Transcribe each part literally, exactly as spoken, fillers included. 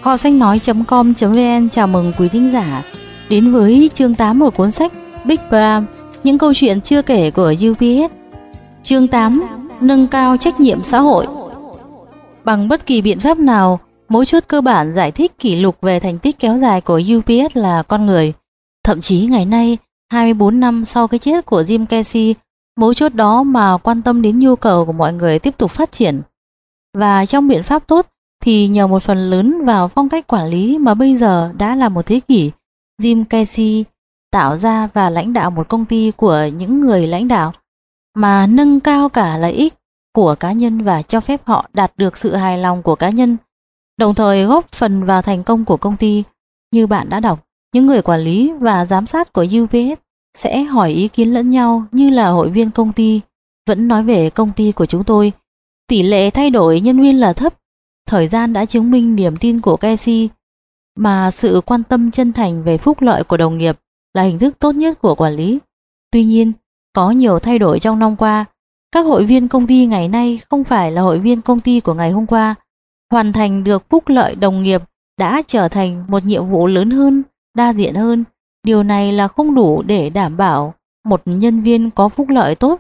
Kho sách nói chấm com chấm vn chào mừng quý thính giả đến với chương tám của cuốn sách Big Brand, những câu chuyện chưa kể của u pê ét. Chương tám, nâng cao trách nhiệm xã hội. Bằng bất kỳ biện pháp nào, mấu chốt cơ bản giải thích kỷ lục về thành tích kéo dài của u pê ét là con người. Thậm chí ngày nay, hai mươi bốn năm sau cái chết của Jim Casey, mấu chốt đó mà quan tâm đến nhu cầu của mọi người tiếp tục phát triển. Và trong biện pháp tốt thì nhờ một phần lớn vào phong cách quản lý mà bây giờ đã là một thế kỷ, Jim Casey tạo ra và lãnh đạo một công ty của những người lãnh đạo mà nâng cao cả lợi ích của cá nhân và cho phép họ đạt được sự hài lòng của cá nhân, đồng thời góp phần vào thành công của công ty. Như bạn đã đọc, những người quản lý và giám sát của u pê ét sẽ hỏi ý kiến lẫn nhau như là hội viên công ty. Vẫn nói về công ty của chúng tôi, tỷ lệ thay đổi nhân viên là thấp. Thời gian đã chứng minh niềm tin của Casey mà sự quan tâm chân thành về phúc lợi của đồng nghiệp là hình thức tốt nhất của quản lý. Tuy nhiên, có nhiều thay đổi trong năm qua. Các hội viên công ty ngày nay không phải là hội viên công ty của ngày hôm qua. Hoàn thành được phúc lợi đồng nghiệp đã trở thành một nhiệm vụ lớn hơn, đa diện hơn. Điều này là không đủ để đảm bảo một nhân viên có phúc lợi tốt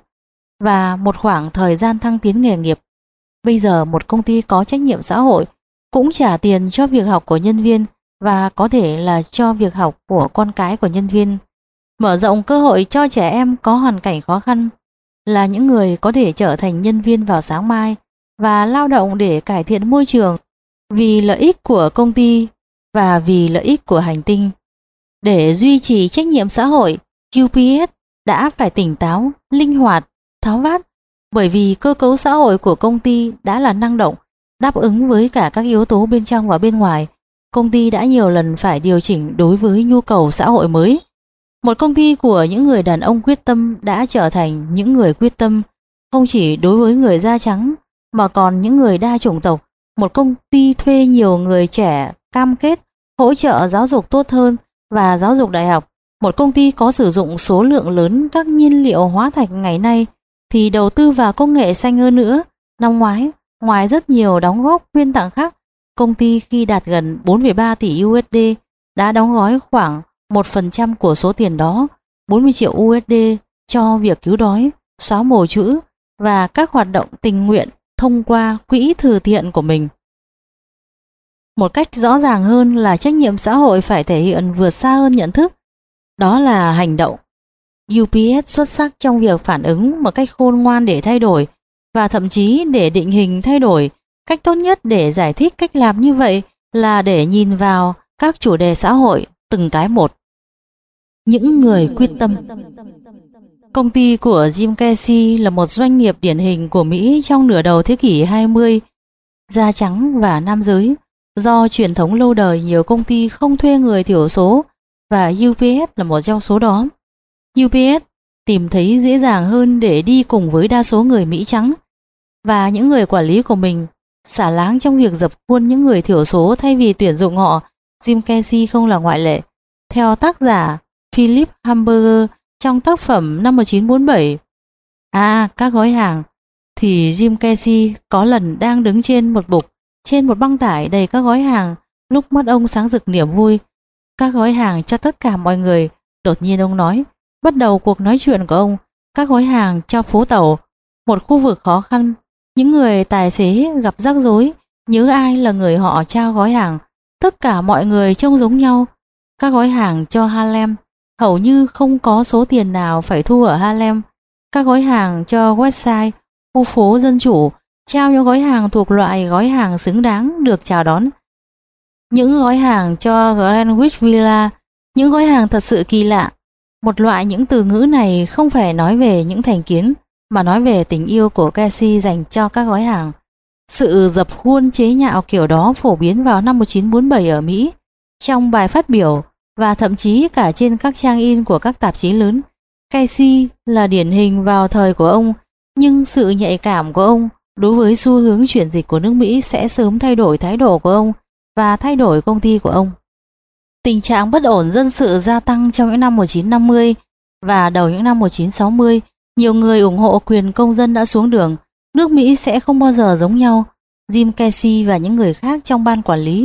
và một khoảng thời gian thăng tiến nghề nghiệp. Bây giờ một công ty có trách nhiệm xã hội cũng trả tiền cho việc học của nhân viên và có thể là cho việc học của con cái của nhân viên. Mở rộng cơ hội cho trẻ em có hoàn cảnh khó khăn là những người có thể trở thành nhân viên vào sáng mai và lao động để cải thiện môi trường vì lợi ích của công ty và vì lợi ích của hành tinh. Để duy trì trách nhiệm xã hội, u pê ét đã phải tỉnh táo, linh hoạt, tháo vát, bởi vì cơ cấu xã hội của công ty đã là năng động, đáp ứng với cả các yếu tố bên trong và bên ngoài. Công ty đã nhiều lần phải điều chỉnh đối với nhu cầu xã hội mới. Một công ty của những người đàn ông quyết tâm đã trở thành những người quyết tâm, không chỉ đối với người da trắng mà còn những người đa chủng tộc. Một công ty thuê nhiều người trẻ cam kết hỗ trợ giáo dục tốt hơn và giáo dục đại học. Một công ty có sử dụng số lượng lớn các nhiên liệu hóa thạch ngày nay thì đầu tư vào công nghệ xanh hơn nữa. Năm ngoái, ngoài rất nhiều đóng góp quyên tặng khác, công ty khi đạt gần bốn phẩy ba tỷ u ét đê đã đóng gói khoảng một phần trăm của số tiền đó, bốn mươi triệu u ét đê, cho việc cứu đói, xóa mồ chữ và các hoạt động tình nguyện thông qua quỹ từ thiện của mình. Một cách rõ ràng hơn là trách nhiệm xã hội phải thể hiện vượt xa hơn nhận thức, đó là hành động. u pê ét xuất sắc trong việc phản ứng một cách khôn ngoan để thay đổi và thậm chí để định hình thay đổi. Cách tốt nhất để giải thích cách làm như vậy là để nhìn vào các chủ đề xã hội từng cái một. Những người quyết tâm. Công ty của Jim Casey là một doanh nghiệp điển hình của Mỹ trong nửa đầu thế kỷ hai mươi. Da trắng và nam giới. Do truyền thống lâu đời, nhiều công ty không thuê người thiểu số và u pê ét là một trong số đó. u pê ét tìm thấy dễ dàng hơn để đi cùng với đa số người Mỹ trắng và những người quản lý của mình xả láng trong việc dập khuôn những người thiểu số thay vì tuyển dụng họ. Jim Casey không là ngoại lệ. Theo tác giả Philip Hamburger trong tác phẩm năm một nghìn chín trăm bốn mươi bảy, À, các gói hàng, thì Jim Casey có lần đang đứng trên một bục, trên một băng tải đầy các gói hàng, lúc mắt ông sáng rực niềm vui. Các gói hàng cho tất cả mọi người. Đột nhiên ông nói, bắt đầu cuộc nói chuyện của ông, các gói hàng cho phố tàu, một khu vực khó khăn. Những người tài xế gặp rắc rối, nhớ ai là người họ trao gói hàng. Tất cả mọi người trông giống nhau. Các gói hàng cho Harlem, hầu như không có số tiền nào phải thu ở Harlem. Các gói hàng cho Westside, khu phố dân chủ, trao những gói hàng thuộc loại gói hàng xứng đáng được chào đón. Những gói hàng cho Greenwich Villa, những gói hàng thật sự kỳ lạ. Một loại những từ ngữ này không phải nói về những thành kiến, mà nói về tình yêu của Casey dành cho các gói hàng. Sự dập khuôn chế nhạo kiểu đó phổ biến vào năm một nghìn chín trăm bốn mươi bảy ở Mỹ, trong bài phát biểu và thậm chí cả trên các trang in của các tạp chí lớn. Casey là điển hình vào thời của ông, nhưng sự nhạy cảm của ông đối với xu hướng chuyển dịch của nước Mỹ sẽ sớm thay đổi thái độ của ông và thay đổi công ty của ông. Tình trạng bất ổn dân sự gia tăng trong những năm một nghìn chín trăm năm mươi và đầu những năm một nghìn chín trăm sáu mươi. Nhiều người ủng hộ quyền công dân đã xuống đường. Nước Mỹ sẽ không bao giờ giống nhau. Jim Casey và những người khác trong ban quản lý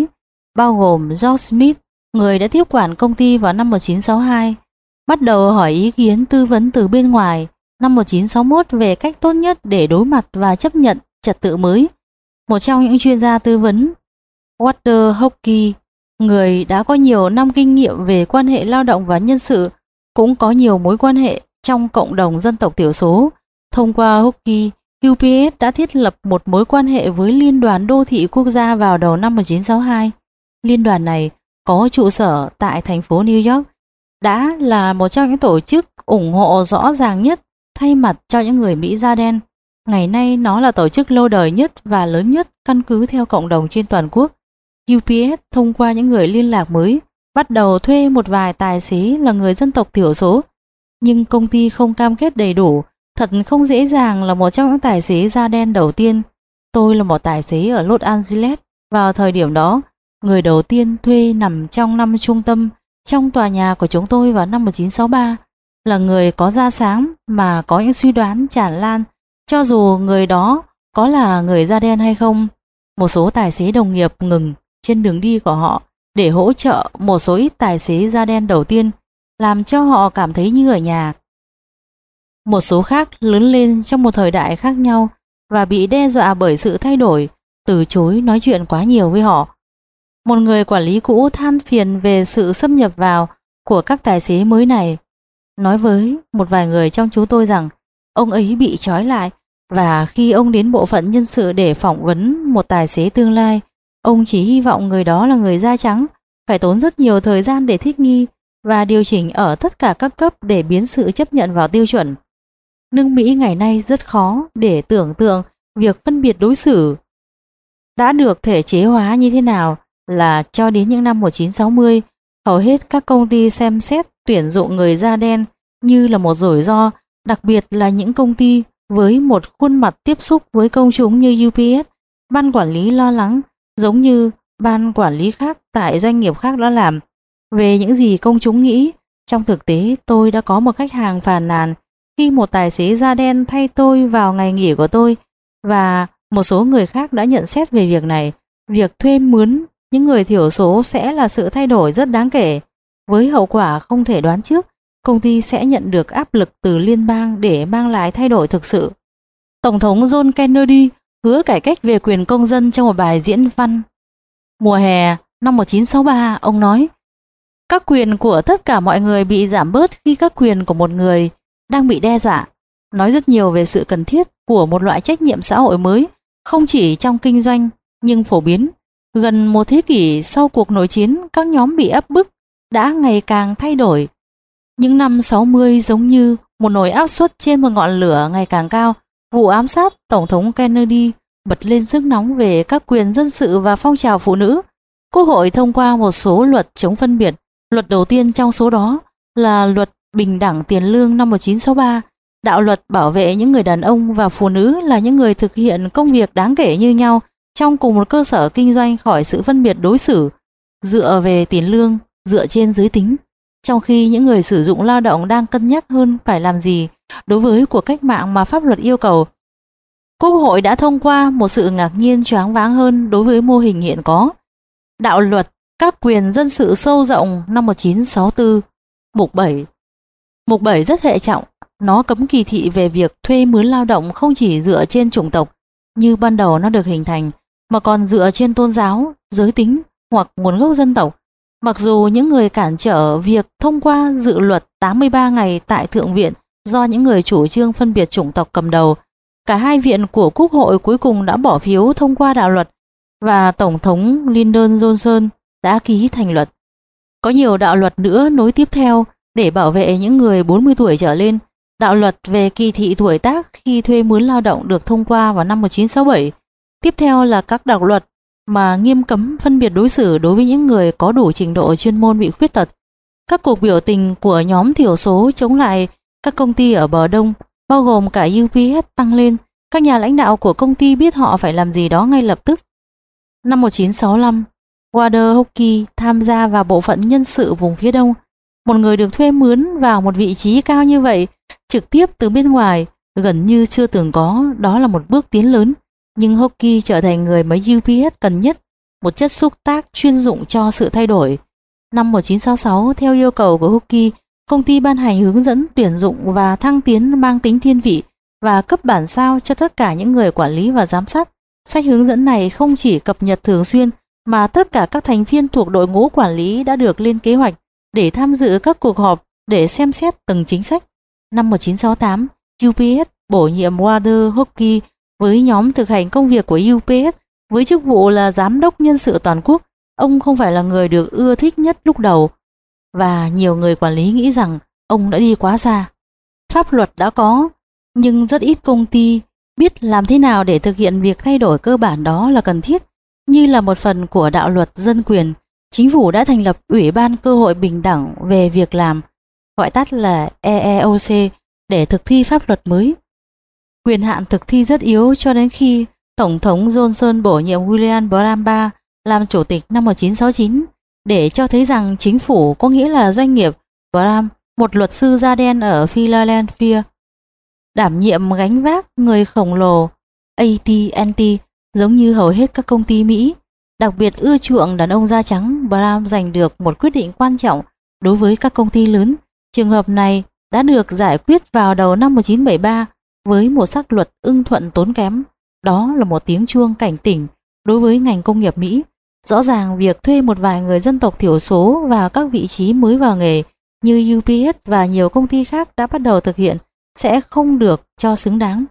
bao gồm George Smith, người đã tiếp quản công ty vào năm một nghìn chín trăm sáu mươi hai, bắt đầu hỏi ý kiến tư vấn từ bên ngoài năm một nghìn chín trăm sáu mươi mốt về cách tốt nhất để đối mặt và chấp nhận trật tự mới. Một trong những chuyên gia tư vấn, Walter Hockey, người đã có nhiều năm kinh nghiệm về quan hệ lao động và nhân sự, cũng có nhiều mối quan hệ trong cộng đồng dân tộc thiểu số. Thông qua Hockey, u pê ét đã thiết lập một mối quan hệ với Liên đoàn Đô thị Quốc gia vào đầu năm một nghìn chín trăm sáu mươi hai. Liên đoàn này có trụ sở tại thành phố New York, đã là một trong những tổ chức ủng hộ rõ ràng nhất thay mặt cho những người Mỹ da đen. Ngày nay nó là tổ chức lâu đời nhất và lớn nhất căn cứ theo cộng đồng trên toàn quốc. u pê ét thông qua những người liên lạc mới bắt đầu thuê một vài tài xế là người dân tộc thiểu số, nhưng công ty không cam kết đầy đủ. Thật không dễ dàng là một trong những tài xế da đen đầu tiên. Tôi là một tài xế ở Los Angeles vào thời điểm đó. Người đầu tiên thuê nằm trong năm trung tâm trong tòa nhà của chúng tôi vào năm một nghìn chín trăm sáu mươi ba là người có da sáng mà có những suy đoán tràn lan cho dù người đó có là người da đen hay không. Một số tài xế đồng nghiệp ngừng trên đường đi của họ để hỗ trợ một số ít tài xế da đen đầu tiên, làm cho họ cảm thấy như ở nhà. Một số khác lớn lên trong một thời đại khác nhau và bị đe dọa bởi sự thay đổi, từ chối nói chuyện quá nhiều với họ. Một người quản lý cũ than phiền về sự xâm nhập vào của các tài xế mới này, nói với một vài người trong chúng tôi rằng ông ấy bị trói lại, và khi ông đến bộ phận nhân sự để phỏng vấn một tài xế tương lai, ông chỉ hy vọng người đó là người da trắng, phải tốn rất nhiều thời gian để thích nghi và điều chỉnh ở tất cả các cấp để biến sự chấp nhận vào tiêu chuẩn. Nước Mỹ ngày nay rất khó để tưởng tượng việc phân biệt đối xử đã được thể chế hóa như thế nào, là cho đến những năm một nghìn chín trăm sáu mươi, hầu hết các công ty xem xét tuyển dụng người da đen như là một rủi ro, đặc biệt là những công ty với một khuôn mặt tiếp xúc với công chúng như u pê ét. Ban quản lý lo lắng, giống như ban quản lý khác tại doanh nghiệp khác đã làm, về những gì công chúng nghĩ. Trong thực tế, tôi đã có một khách hàng phàn nàn khi một tài xế da đen thay tôi vào ngày nghỉ của tôi, và một số người khác đã nhận xét về việc này. Việc thuê mướn những người thiểu số sẽ là sự thay đổi rất đáng kể, với hậu quả không thể đoán trước. Công ty sẽ nhận được áp lực từ liên bang để mang lại thay đổi thực sự. Tổng thống John Kennedy hứa cải cách về quyền công dân trong một bài diễn văn mùa hè năm một nghìn chín trăm sáu mươi ba. Ông nói, các quyền của tất cả mọi người bị giảm bớt khi các quyền của một người đang bị đe dọa. Nói rất nhiều về sự cần thiết của một loại trách nhiệm xã hội mới, không chỉ trong kinh doanh nhưng phổ biến. Gần một thế kỷ sau cuộc nội chiến, các nhóm bị áp bức đã ngày càng thay đổi. Những năm sáu mươi giống như một nồi áp suất trên một ngọn lửa ngày càng cao. Vụ ám sát Tổng thống Kennedy bật lên sức nóng về các quyền dân sự và phong trào phụ nữ. Quốc hội thông qua một số luật chống phân biệt. Luật đầu tiên trong số đó là luật bình đẳng tiền lương năm một nghìn chín trăm sáu mươi ba. Đạo luật bảo vệ những người đàn ông và phụ nữ là những người thực hiện công việc đáng kể như nhau trong cùng một cơ sở kinh doanh khỏi sự phân biệt đối xử dựa về tiền lương, dựa trên giới tính. Trong khi những người sử dụng lao động đang cân nhắc hơn phải làm gì đối với cuộc cách mạng mà pháp luật yêu cầu, Quốc hội đã thông qua một sự ngạc nhiên choáng váng hơn đối với mô hình hiện có. Đạo luật các quyền dân sự sâu rộng năm một nghìn chín trăm sáu mươi tư, mục bảy. Mục bảy rất hệ trọng, nó cấm kỳ thị về việc thuê mướn lao động không chỉ dựa trên chủng tộc như ban đầu nó được hình thành, mà còn dựa trên tôn giáo, giới tính hoặc nguồn gốc dân tộc. Mặc dù những người cản trở việc thông qua dự luật tám mươi ba ngày tại Thượng viện do những người chủ trương phân biệt chủng tộc cầm đầu, cả hai viện của Quốc hội cuối cùng đã bỏ phiếu thông qua đạo luật và Tổng thống Lyndon Johnson đã ký thành luật. Có nhiều đạo luật nữa nối tiếp theo để bảo vệ những người bốn mươi tuổi trở lên. Đạo luật về kỳ thị tuổi tác khi thuê mướn lao động được thông qua vào năm một nghìn chín trăm sáu mươi bảy. Tiếp theo là các đạo luật mà nghiêm cấm phân biệt đối xử đối với những người có đủ trình độ chuyên môn bị khuyết tật. Các cuộc biểu tình của nhóm thiểu số chống lại các công ty ở bờ Đông, bao gồm cả u pê ét, tăng lên. Các nhà lãnh đạo của công ty biết họ phải làm gì đó ngay lập tức. Năm một nghìn chín trăm sáu mươi lăm, Walter Hockey tham gia vào bộ phận nhân sự vùng phía Đông. Một người được thuê mướn vào một vị trí cao như vậy, trực tiếp từ bên ngoài, gần như chưa từng có. Đó là một bước tiến lớn. Nhưng Hockey trở thành người mà u pê ét cần nhất một chất xúc tác chuyên dụng cho sự thay đổi. Năm một nghìn chín trăm sáu mươi sáu, theo yêu cầu của Hooke, công ty ban hành hướng dẫn tuyển dụng và thăng tiến mang tính thiên vị và cấp bản sao cho tất cả những người quản lý và giám sát. Sách hướng dẫn này không chỉ cập nhật thường xuyên mà tất cả các thành viên thuộc đội ngũ quản lý đã được lên kế hoạch để tham dự các cuộc họp để xem xét từng chính sách. Năm một nghìn chín trăm sáu mươi tám, u pê ét bổ nhiệm Walter Hooke với nhóm thực hành công việc của u pê ét với chức vụ là giám đốc nhân sự toàn quốc. Ông không phải là người được ưa thích nhất lúc đầu và nhiều người quản lý nghĩ rằng ông đã đi quá xa. Pháp luật đã có, nhưng rất ít công ty biết làm thế nào để thực hiện việc thay đổi cơ bản đó là cần thiết. Như là một phần của đạo luật dân quyền, chính phủ đã thành lập Ủy ban Cơ hội Bình đẳng về việc làm, gọi tắt là e e o xê, để thực thi pháp luật mới. Quyền hạn thực thi rất yếu cho đến khi Tổng thống Johnson bổ nhiệm William Brandt đệ nhị làm chủ tịch năm một nghìn chín trăm sáu mươi chín để cho thấy rằng chính phủ có nghĩa là doanh nghiệp. Brandt, một luật sư da đen ở Philadelphia, đảm nhiệm gánh vác người khổng lồ a tê and tê giống như hầu hết các công ty Mỹ, đặc biệt ưa chuộng đàn ông da trắng. Brandt giành được một quyết định quan trọng đối với các công ty lớn. Trường hợp này đã được giải quyết vào đầu năm một nghìn chín trăm bảy mươi ba với một sắc luật ưng thuận tốn kém. Đó là một tiếng chuông cảnh tỉnh đối với ngành công nghiệp Mỹ. Rõ ràng việc thuê một vài người dân tộc thiểu số vào các vị trí mới vào nghề như u pê ét và nhiều công ty khác đã bắt đầu thực hiện sẽ không được cho xứng đáng.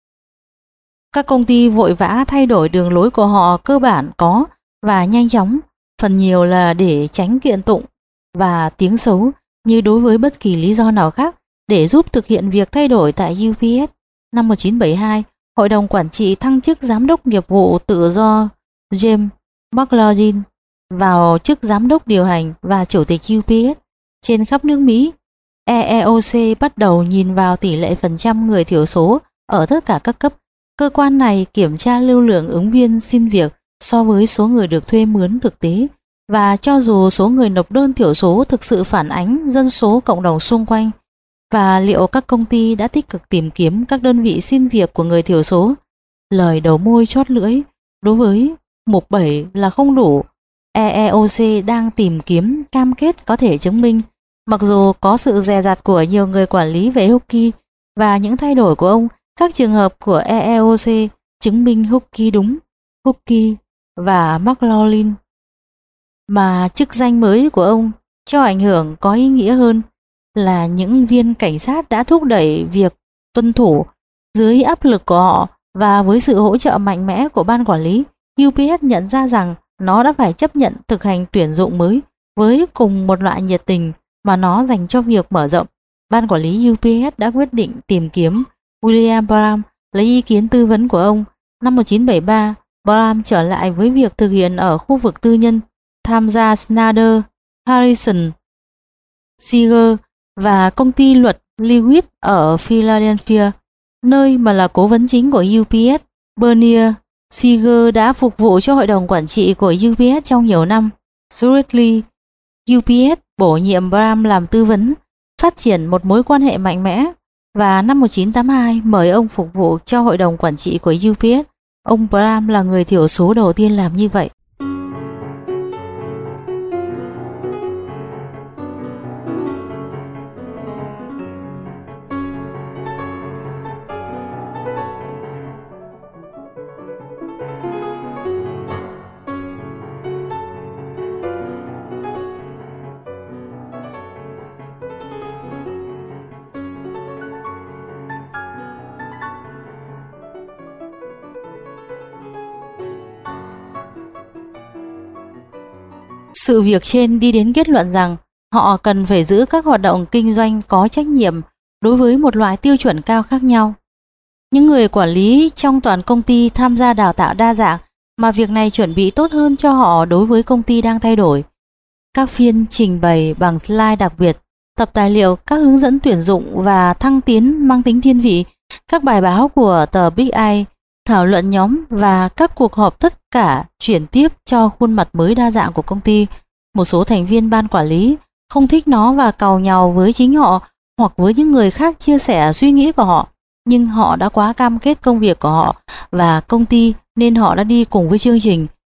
Các công ty vội vã thay đổi đường lối của họ cơ bản có và nhanh chóng, phần nhiều là để tránh kiện tụng và tiếng xấu, như đối với bất kỳ lý do nào khác để giúp thực hiện việc thay đổi tại u pê ét. Năm một nghìn chín trăm bảy mươi hai, Hội đồng Quản trị thăng chức Giám đốc nghiệp vụ tự do James McLaughlin vào chức Giám đốc điều hành và Chủ tịch u pê ét. Trên khắp nước Mỹ, e e o xê bắt đầu nhìn vào tỷ lệ phần trăm người thiểu số ở tất cả các cấp. Cơ quan này kiểm tra lưu lượng ứng viên xin việc so với số người được thuê mướn thực tế, và cho dù số người nộp đơn thiểu số thực sự phản ánh dân số cộng đồng xung quanh, và liệu các công ty đã tích cực tìm kiếm các đơn vị xin việc của người thiểu số. Lời đầu môi chót lưỡi đối với mục bảy là không đủ. e e o xê đang tìm kiếm cam kết có thể chứng minh, mặc dù có sự dè dặt của nhiều người quản lý về Hooke và những thay đổi của ông, các trường hợp của e e o xê chứng minh Hooke đúng. Hooke và McLaughlin mà chức danh mới của ông cho ảnh hưởng có ý nghĩa hơn là những viên cảnh sát đã thúc đẩy việc tuân thủ dưới áp lực của họ, và với sự hỗ trợ mạnh mẽ của ban quản lý, u pê ét nhận ra rằng nó đã phải chấp nhận thực hành tuyển dụng mới với cùng một loại nhiệt tình mà nó dành cho việc mở rộng. Ban quản lý u pê ét đã quyết định tìm kiếm William Brandt lấy ý kiến tư vấn của ông. Năm một nghìn chín trăm bảy mươi ba, Brandt trở lại với việc thực hiện ở khu vực tư nhân, tham gia Snyder, Harrison, Seeger và công ty luật Lewis ở Philadelphia, nơi mà là cố vấn chính của u pê ét. Bernier Seeger đã phục vụ cho hội đồng quản trị của u pê ét trong nhiều năm. Shortly, u pê ét bổ nhiệm Brandt làm tư vấn, phát triển một mối quan hệ mạnh mẽ, và năm một nghìn chín trăm tám mươi hai mời ông phục vụ cho hội đồng quản trị của u pê ét. Ông Brandt là người thiểu số đầu tiên làm như vậy. Sự việc trên đi đến kết luận rằng họ cần phải giữ các hoạt động kinh doanh có trách nhiệm đối với một loại tiêu chuẩn cao khác nhau. Những người quản lý trong toàn công ty tham gia đào tạo đa dạng, mà việc này chuẩn bị tốt hơn cho họ đối với công ty đang thay đổi. Các phiên trình bày bằng slide đặc biệt, tập tài liệu, các hướng dẫn tuyển dụng và thăng tiến mang tính thiên vị, các bài báo của tờ Big Eye, thảo luận nhóm và các cuộc họp, tất cả chuyển tiếp cho khuôn mặt mới đa dạng của công ty. Một số thành viên ban quản lý không thích nó và càu nhàu với chính họ hoặc với những người khác chia sẻ suy nghĩ của họ, nhưng họ đã quá cam kết công việc của họ và công ty nên họ đã đi cùng với chương trình.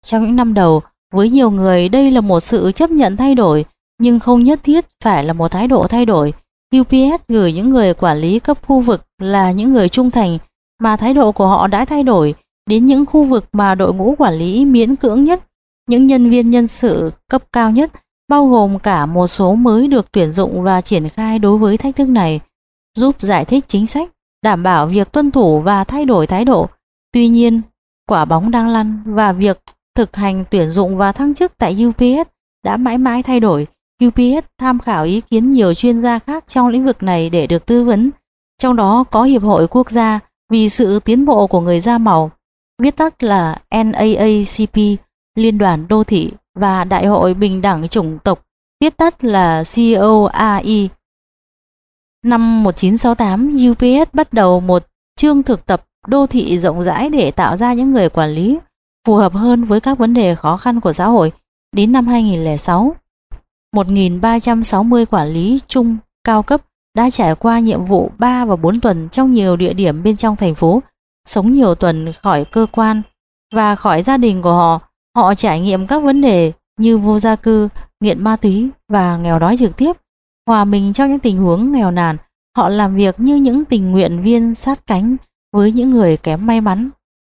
Trong những năm đầu, với nhiều người đây là một sự chấp nhận thay đổi, nhưng không nhất thiết phải là một thái độ thay đổi. u pê ét gửi những người quản lý cấp khu vực là những người trung thành, mà thái độ của họ đã thay đổi đến những khu vực mà đội ngũ quản lý miễn cưỡng nhất. Những nhân viên nhân sự cấp cao nhất, bao gồm cả một số mới được tuyển dụng và triển khai đối với thách thức này, giúp giải thích chính sách, đảm bảo việc tuân thủ và thay đổi thái độ. Tuy nhiên, quả bóng đang lăn và việc thực hành tuyển dụng và thăng chức tại u pê ét đã mãi mãi thay đổi. u pê ét tham khảo ý kiến nhiều chuyên gia khác trong lĩnh vực này để được tư vấn, trong đó có Hiệp hội Quốc gia vì sự tiến bộ của người da màu, viết tắt là en a a xê pê, Liên đoàn Đô thị, và Đại hội Bình đẳng Chủng tộc, viết tắt là xê o a i. Năm một nghìn chín trăm sáu mươi tám, u pê ét bắt đầu một chương thực tập đô thị rộng rãi để tạo ra những người quản lý phù hợp hơn với các vấn đề khó khăn của xã hội. Đến năm hai nghìn lẻ sáu, một nghìn ba trăm sáu mươi quản lý trung cao cấp đã trải qua nhiệm vụ ba và bốn tuần trong nhiều địa điểm bên trong thành phố, sống nhiều tuần khỏi cơ quan và khỏi gia đình của họ. Họ trải nghiệm các vấn đề như vô gia cư, nghiện ma túy và nghèo đói trực tiếp. Hòa mình trong những tình huống nghèo nàn, họ làm việc như những tình nguyện viên sát cánh với những người kém may mắn.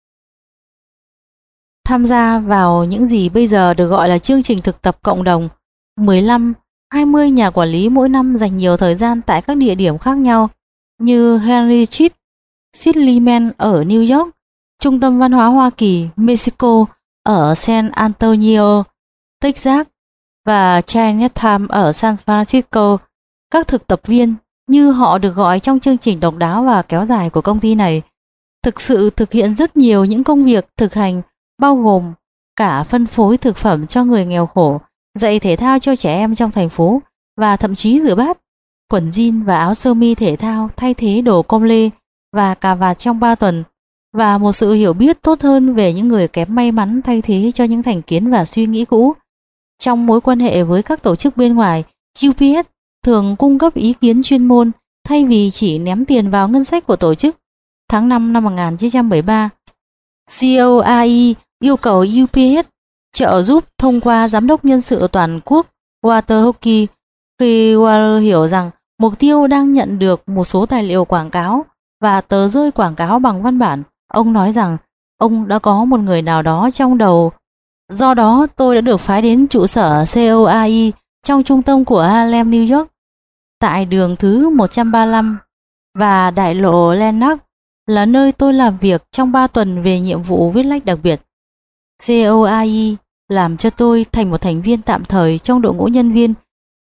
Tham gia vào những gì bây giờ được gọi là chương trình thực tập cộng đồng, mười lăm hai mươi nhà quản lý mỗi năm dành nhiều thời gian tại các địa điểm khác nhau như Henry Street, Sidleyman ở New York, Trung tâm Văn hóa Hoa Kỳ, Mexico ở San Antonio, Texas và Chinatown ở San Francisco. Các thực tập viên, như họ được gọi trong chương trình độc đáo và kéo dài của công ty này, thực sự thực hiện rất nhiều những công việc thực hành, bao gồm cả phân phối thực phẩm cho người nghèo khổ, dạy thể thao cho trẻ em trong thành phố và thậm chí rửa bát, quần jean và áo sơ mi thể thao thay thế đồ com lê và cà vạt trong ba tuần, và một sự hiểu biết tốt hơn về những người kém may mắn thay thế cho những thành kiến và suy nghĩ cũ. Trong mối quan hệ với các tổ chức bên ngoài, u pê ét thường cung cấp ý kiến chuyên môn thay vì chỉ ném tiền vào ngân sách của tổ chức. Tháng năm năm một nghìn chín trăm bảy mươi ba, xê o a i yêu cầu u pê ét trợ giúp thông qua giám đốc nhân sự toàn quốc Walter Hockey. Khi Walter hiểu rằng mục tiêu đang nhận được một số tài liệu quảng cáo và tờ rơi quảng cáo bằng văn bản, ông nói rằng ông đã có một người nào đó trong đầu. Do đó, tôi đã được phái đến trụ sở xê o a i trong trung tâm của Harlem, New York, tại đường thứ một trăm ba mươi lăm và đại lộ Lenox, là nơi tôi làm việc trong ba tuần về nhiệm vụ viết lách đặc biệt. xê o a i làm cho tôi thành một thành viên tạm thời trong đội ngũ nhân viên,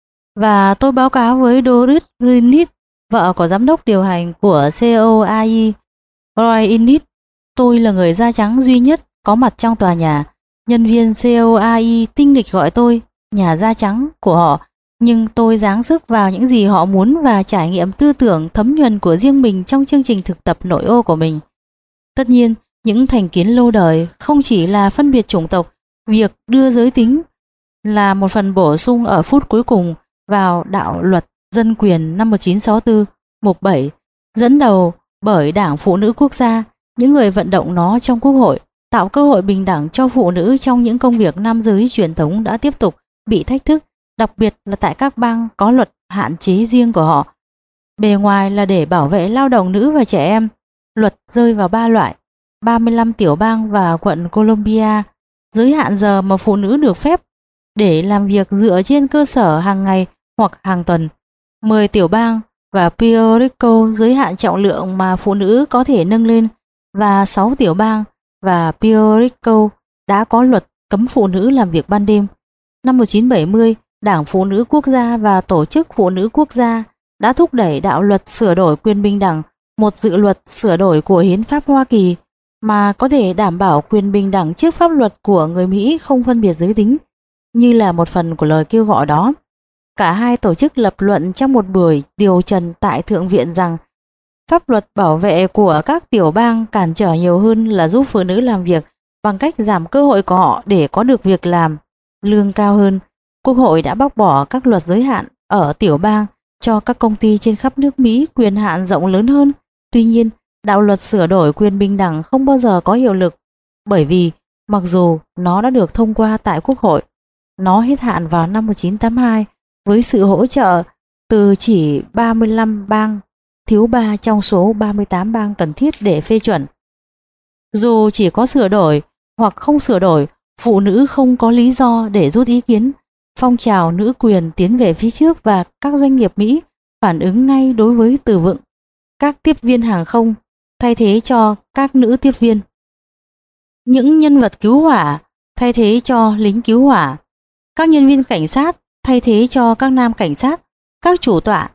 và tôi báo cáo với Doris Rinnis, vợ của giám đốc điều hành của xê o a i, Roy Innis. Tôi là người da trắng duy nhất có mặt trong tòa nhà. Nhân viên xê o a i tinh nghịch gọi tôi nhà da trắng của họ, nhưng tôi giáng sức vào những gì họ muốn và trải nghiệm tư tưởng thấm nhuần của riêng mình trong chương trình thực tập nội ô của mình. Tất nhiên, những thành kiến lâu đời không chỉ là phân biệt chủng tộc. Việc đưa giới tính là một phần bổ sung ở phút cuối cùng vào đạo luật dân quyền năm một nghìn chín trăm sáu mươi tư, mục bảy, dẫn đầu bởi Đảng Phụ nữ Quốc gia. Những người vận động nó trong Quốc hội tạo cơ hội bình đẳng cho phụ nữ trong những công việc nam giới truyền thống đã tiếp tục bị thách thức, đặc biệt là tại các bang có luật hạn chế riêng của họ. Bề ngoài là để bảo vệ lao động nữ và trẻ em. Luật rơi vào ba loại: ba mươi lăm tiểu bang và quận Columbia giới hạn giờ mà phụ nữ được phép để làm việc dựa trên cơ sở hàng ngày hoặc hàng tuần, mười tiểu bang và Puerto Rico giới hạn trọng lượng mà phụ nữ có thể nâng lên, và sáu tiểu bang và Puerto Rico đã có luật cấm phụ nữ làm việc ban đêm. Năm một nghìn chín trăm bảy mươi, Đảng Phụ nữ Quốc gia và Tổ chức Phụ nữ Quốc gia đã thúc đẩy đạo luật sửa đổi quyền bình đẳng, một dự luật sửa đổi của Hiến pháp Hoa Kỳ mà có thể đảm bảo quyền bình đẳng trước pháp luật của người Mỹ không phân biệt giới tính. Như là một phần của lời kêu gọi đó, cả hai tổ chức lập luận trong một buổi điều trần tại Thượng viện rằng pháp luật bảo vệ của các tiểu bang cản trở nhiều hơn là giúp phụ nữ làm việc bằng cách giảm cơ hội của họ để có được việc làm, lương cao hơn. Quốc hội đã bác bỏ các luật giới hạn ở tiểu bang cho các công ty trên khắp nước Mỹ quyền hạn rộng lớn hơn. Tuy nhiên, đạo luật sửa đổi quyền bình đẳng không bao giờ có hiệu lực, bởi vì mặc dù nó đã được thông qua tại Quốc hội. Nó hết hạn vào năm một nghìn chín trăm tám mươi hai với sự hỗ trợ từ chỉ ba mươi lăm bang, thiếu ba trong số ba mươi tám bang cần thiết để phê chuẩn. Dù chỉ có sửa đổi hoặc không sửa đổi, phụ nữ không có lý do để rút ý kiến. Phong trào nữ quyền tiến về phía trước và các doanh nghiệp Mỹ phản ứng ngay đối với từ vựng các tiếp viên hàng không thay thế cho các nữ tiếp viên. Những nhân vật cứu hỏa thay thế cho lính cứu hỏa. Các nhân viên cảnh sát thay thế cho các nam cảnh sát. Các chủ tọa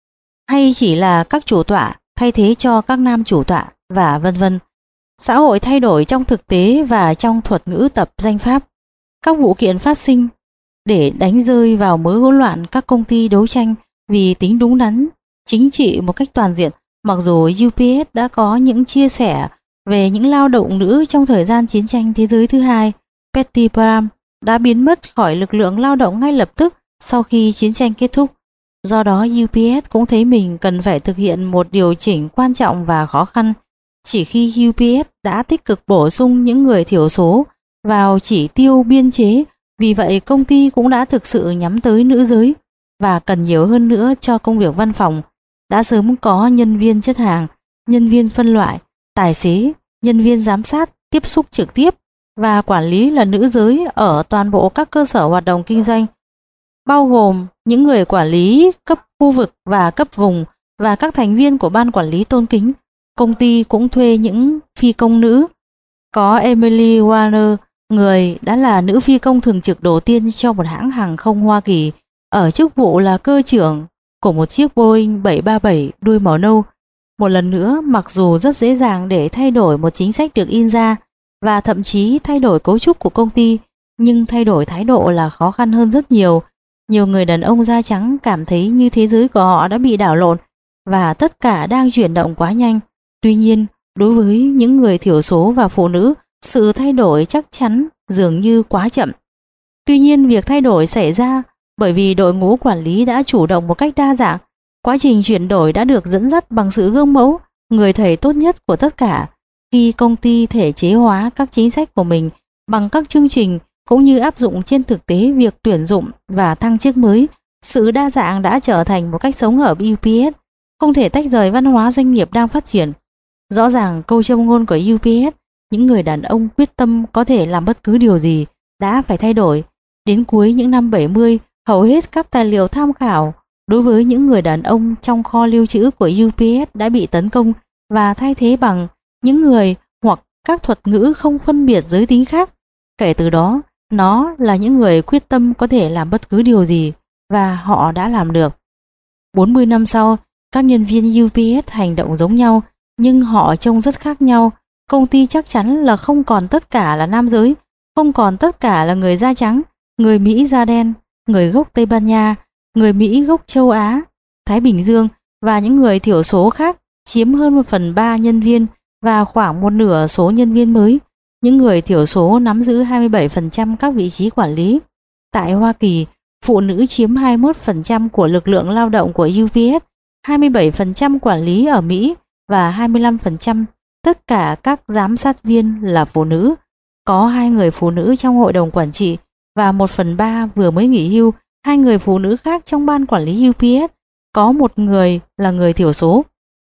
hay chỉ là các chủ tọa thay thế cho các nam chủ tọa, và vân vân. Xã hội thay đổi trong thực tế và trong thuật ngữ tập danh pháp. Các vụ kiện phát sinh để đánh rơi vào mớ hỗn loạn các công ty đấu tranh vì tính đúng đắn chính trị một cách toàn diện. Mặc dù u pê ét đã có những chia sẻ về những lao động nữ trong thời gian chiến tranh thế giới thứ hai, Betty Bram đã biến mất khỏi lực lượng lao động ngay lập tức sau khi chiến tranh kết thúc. Do đó u pê ét cũng thấy mình cần phải thực hiện một điều chỉnh quan trọng và khó khăn. Chỉ khi u pê ét đã tích cực bổ sung những người thiểu số vào chỉ tiêu biên chế, vì vậy công ty cũng đã thực sự nhắm tới nữ giới và cần nhiều hơn nữa cho công việc văn phòng. Đã sớm có nhân viên chất hàng, nhân viên phân loại, tài xế, nhân viên giám sát tiếp xúc trực tiếp và quản lý là nữ giới ở toàn bộ các cơ sở hoạt động kinh doanh, bao gồm những người quản lý cấp khu vực và cấp vùng và các thành viên của ban quản lý tôn kính. Công ty cũng thuê những phi công nữ. Có Emily Warner, người đã là nữ phi công thường trực đầu tiên cho một hãng hàng không Hoa Kỳ, ở chức vụ là cơ trưởng của một chiếc Boeing bảy ba bảy đuôi màu nâu. Một lần nữa, mặc dù rất dễ dàng để thay đổi một chính sách được in ra và thậm chí thay đổi cấu trúc của công ty, nhưng thay đổi thái độ là khó khăn hơn rất nhiều. Nhiều người đàn ông da trắng cảm thấy như thế giới của họ đã bị đảo lộn và tất cả đang chuyển động quá nhanh. Tuy nhiên, đối với những người thiểu số và phụ nữ, sự thay đổi chắc chắn dường như quá chậm. Tuy nhiên, việc thay đổi xảy ra bởi vì đội ngũ quản lý đã chủ động một cách đa dạng. Quá trình chuyển đổi đã được dẫn dắt bằng sự gương mẫu, người thầy tốt nhất của tất cả. Khi công ty thể chế hóa các chính sách của mình bằng các chương trình cũng như áp dụng trên thực tế việc tuyển dụng và thăng chức mới, sự đa dạng đã trở thành một cách sống ở u pê ét, không thể tách rời văn hóa doanh nghiệp đang phát triển. Rõ ràng câu châm ngôn của u pê ét, những người đàn ông quyết tâm có thể làm bất cứ điều gì, đã phải thay đổi. Đến cuối những năm bảy mươi, hầu hết các tài liệu tham khảo đối với những người đàn ông trong kho lưu trữ của u pê ét đã bị tấn công và thay thế bằng những người hoặc các thuật ngữ không phân biệt giới tính khác. Kể từ đó, nó là những người quyết tâm có thể làm bất cứ điều gì, và họ đã làm được. bốn mươi năm sau, các nhân viên u pê ét hành động giống nhau, nhưng họ trông rất khác nhau. Công ty chắc chắn là không còn tất cả là nam giới, không còn tất cả là người da trắng, người Mỹ da đen, người gốc Tây Ban Nha, người Mỹ gốc châu Á, Thái Bình Dương và những người thiểu số khác chiếm hơn một phần ba nhân viên và khoảng một nửa số nhân viên mới. Những người thiểu số nắm giữ hai mươi bảy phần trăm các vị trí quản lý. Tại Hoa Kỳ, phụ nữ chiếm hai mươi mốt phần trăm của lực lượng lao động của u pê ét, hai mươi bảy phần trăm quản lý ở Mỹ và hai mươi lăm phần trăm tất cả các giám sát viên là phụ nữ. Có hai người phụ nữ trong hội đồng quản trị và một phần ba vừa mới nghỉ hưu. Hai người phụ nữ khác trong ban quản lý u pê ét, có một người là người thiểu số.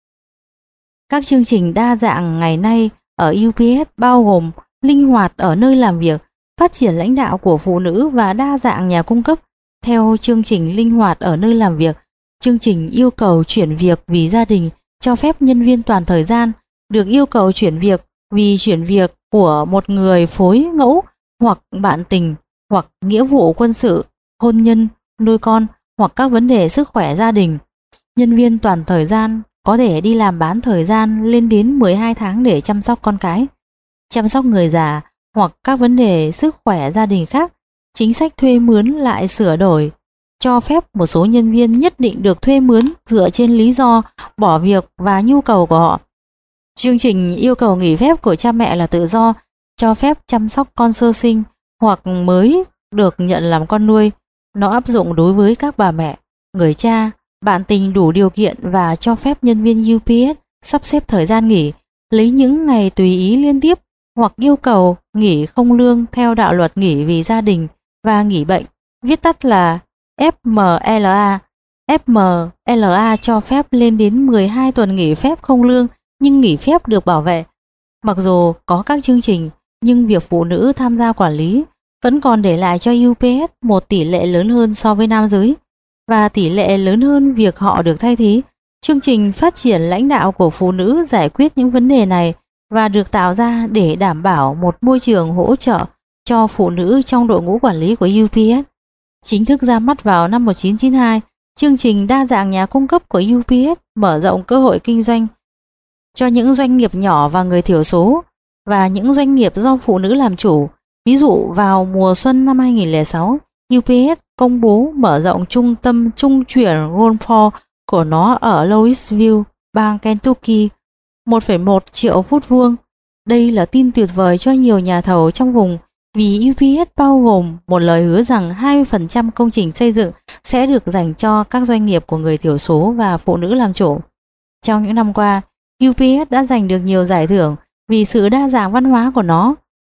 Các chương trình đa dạng ngày nay ở u pê ét bao gồm linh hoạt ở nơi làm việc, phát triển lãnh đạo của phụ nữ và đa dạng nhà cung cấp. Theo chương trình linh hoạt ở nơi làm việc, chương trình yêu cầu chuyển việc vì gia đình cho phép nhân viên toàn thời gian được yêu cầu chuyển việc vì chuyển việc của một người phối ngẫu hoặc bạn tình hoặc nghĩa vụ quân sự, hôn nhân, nuôi con hoặc các vấn đề sức khỏe gia đình. Nhân viên toàn thời gian có thể đi làm bán thời gian lên đến mười hai tháng để chăm sóc con cái, chăm sóc người già hoặc các vấn đề sức khỏe gia đình khác. Chính sách thuê mướn lại sửa đổi, cho phép một số nhân viên nhất định được thuê mướn dựa trên lý do bỏ việc và nhu cầu của họ. Chương trình yêu cầu nghỉ phép của cha mẹ là tự do, cho phép chăm sóc con sơ sinh hoặc mới được nhận làm con nuôi. Nó áp dụng đối với các bà mẹ, người cha, bạn tình đủ điều kiện và cho phép nhân viên u pê ét sắp xếp thời gian nghỉ, lấy những ngày tùy ý liên tiếp hoặc yêu cầu nghỉ không lương theo đạo luật nghỉ vì gia đình và nghỉ bệnh, viết tắt là ép em lờ a. ép em lờ a cho phép lên đến mười hai tuần nghỉ phép không lương nhưng nghỉ phép được bảo vệ. Mặc dù có các chương trình, nhưng việc phụ nữ tham gia quản lý vẫn còn để lại cho u pê ét một tỷ lệ lớn hơn so với nam giới, và tỷ lệ lớn hơn việc họ được thay thế. Chương trình phát triển lãnh đạo của phụ nữ giải quyết những vấn đề này và được tạo ra để đảm bảo một môi trường hỗ trợ cho phụ nữ trong đội ngũ quản lý của u pê ét. Chính thức ra mắt vào năm một nghìn chín trăm chín mươi hai, chương trình đa dạng nhà cung cấp của u pê ét mở rộng cơ hội kinh doanh cho những doanh nghiệp nhỏ và người thiểu số và những doanh nghiệp do phụ nữ làm chủ. Ví dụ, vào mùa xuân năm hai nghìn không trăm lẻ sáu, u pê ét công bố mở rộng trung tâm trung chuyển Gulfport của nó ở Louisville, bang Kentucky, một phẩy một triệu phút vuông. Đây là tin tuyệt vời cho nhiều nhà thầu trong vùng, vì u pê ét bao gồm một lời hứa rằng hai mươi phần trăm công trình xây dựng sẽ được dành cho các doanh nghiệp của người thiểu số và phụ nữ làm chủ. Trong những năm qua, u pê ét đã giành được nhiều giải thưởng vì sự đa dạng văn hóa của nó.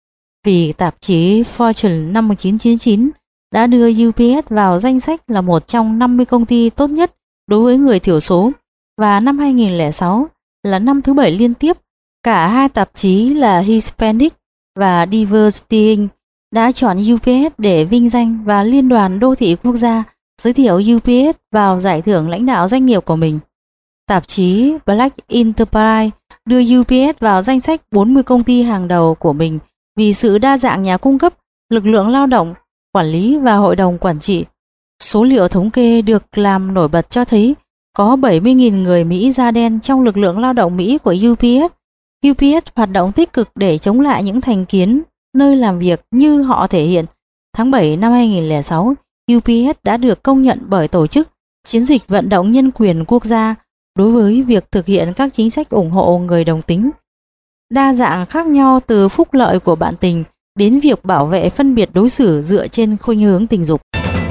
Vì tạp chí Fortune năm một nghìn chín trăm chín mươi chín đã đưa u pê ét vào danh sách là một trong năm mươi công ty tốt nhất đối với người thiểu số, và năm hai nghìn không trăm lẻ sáu là năm thứ bảy liên tiếp, cả hai tạp chí là Hispanic và Diversity Inc đã chọn u pê ét để vinh danh, và Liên đoàn Đô thị Quốc gia giới thiệu u pê ét vào giải thưởng lãnh đạo doanh nghiệp của mình. Tạp chí Black Enterprise đưa u pê ét vào danh sách bốn mươi công ty hàng đầu của mình vì sự đa dạng nhà cung cấp, lực lượng lao động, quản lý và hội đồng quản trị. Số liệu thống kê được làm nổi bật cho thấy có bảy mươi nghìn người Mỹ da đen trong lực lượng lao động Mỹ của u pê ét. u pê ét hoạt động tích cực để chống lại những thành kiến nơi làm việc như họ thể hiện. Tháng bảy năm hai nghìn không trăm lẻ sáu, u pê ét đã được công nhận bởi tổ chức Chiến dịch vận động nhân quyền quốc gia đối với việc thực hiện các chính sách ủng hộ người đồng tính đa dạng khác nhau, từ phúc lợi của bạn tình đến việc bảo vệ phân biệt đối xử dựa trên khuynh hướng tình dục.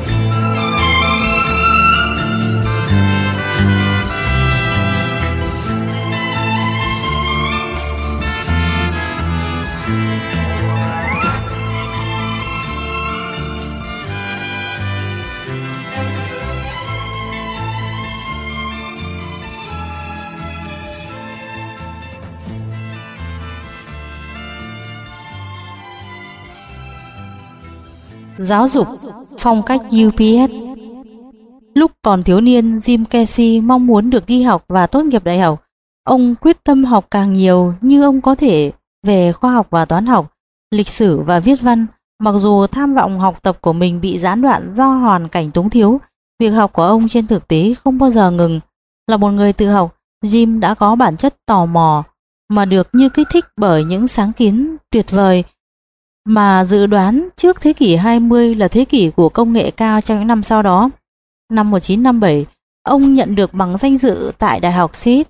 Giáo dục, phong cách u pê ét. Lúc còn thiếu niên, Jim Casey mong muốn được đi học và tốt nghiệp đại học. Ông quyết tâm học càng nhiều như ông có thể về khoa học và toán học, lịch sử và viết văn. Mặc dù tham vọng học tập của mình bị gián đoạn do hoàn cảnh túng thiếu, việc học của ông trên thực tế không bao giờ ngừng. Là một người tự học, Jim đã có bản chất tò mò mà được như kích thích bởi những sáng kiến tuyệt vời mà dự đoán trước thế kỷ hai mươi là thế kỷ của công nghệ cao trong những năm sau đó. Năm một nghìn chín trăm năm mươi bảy, ông nhận được bằng danh dự tại Đại học Seattle.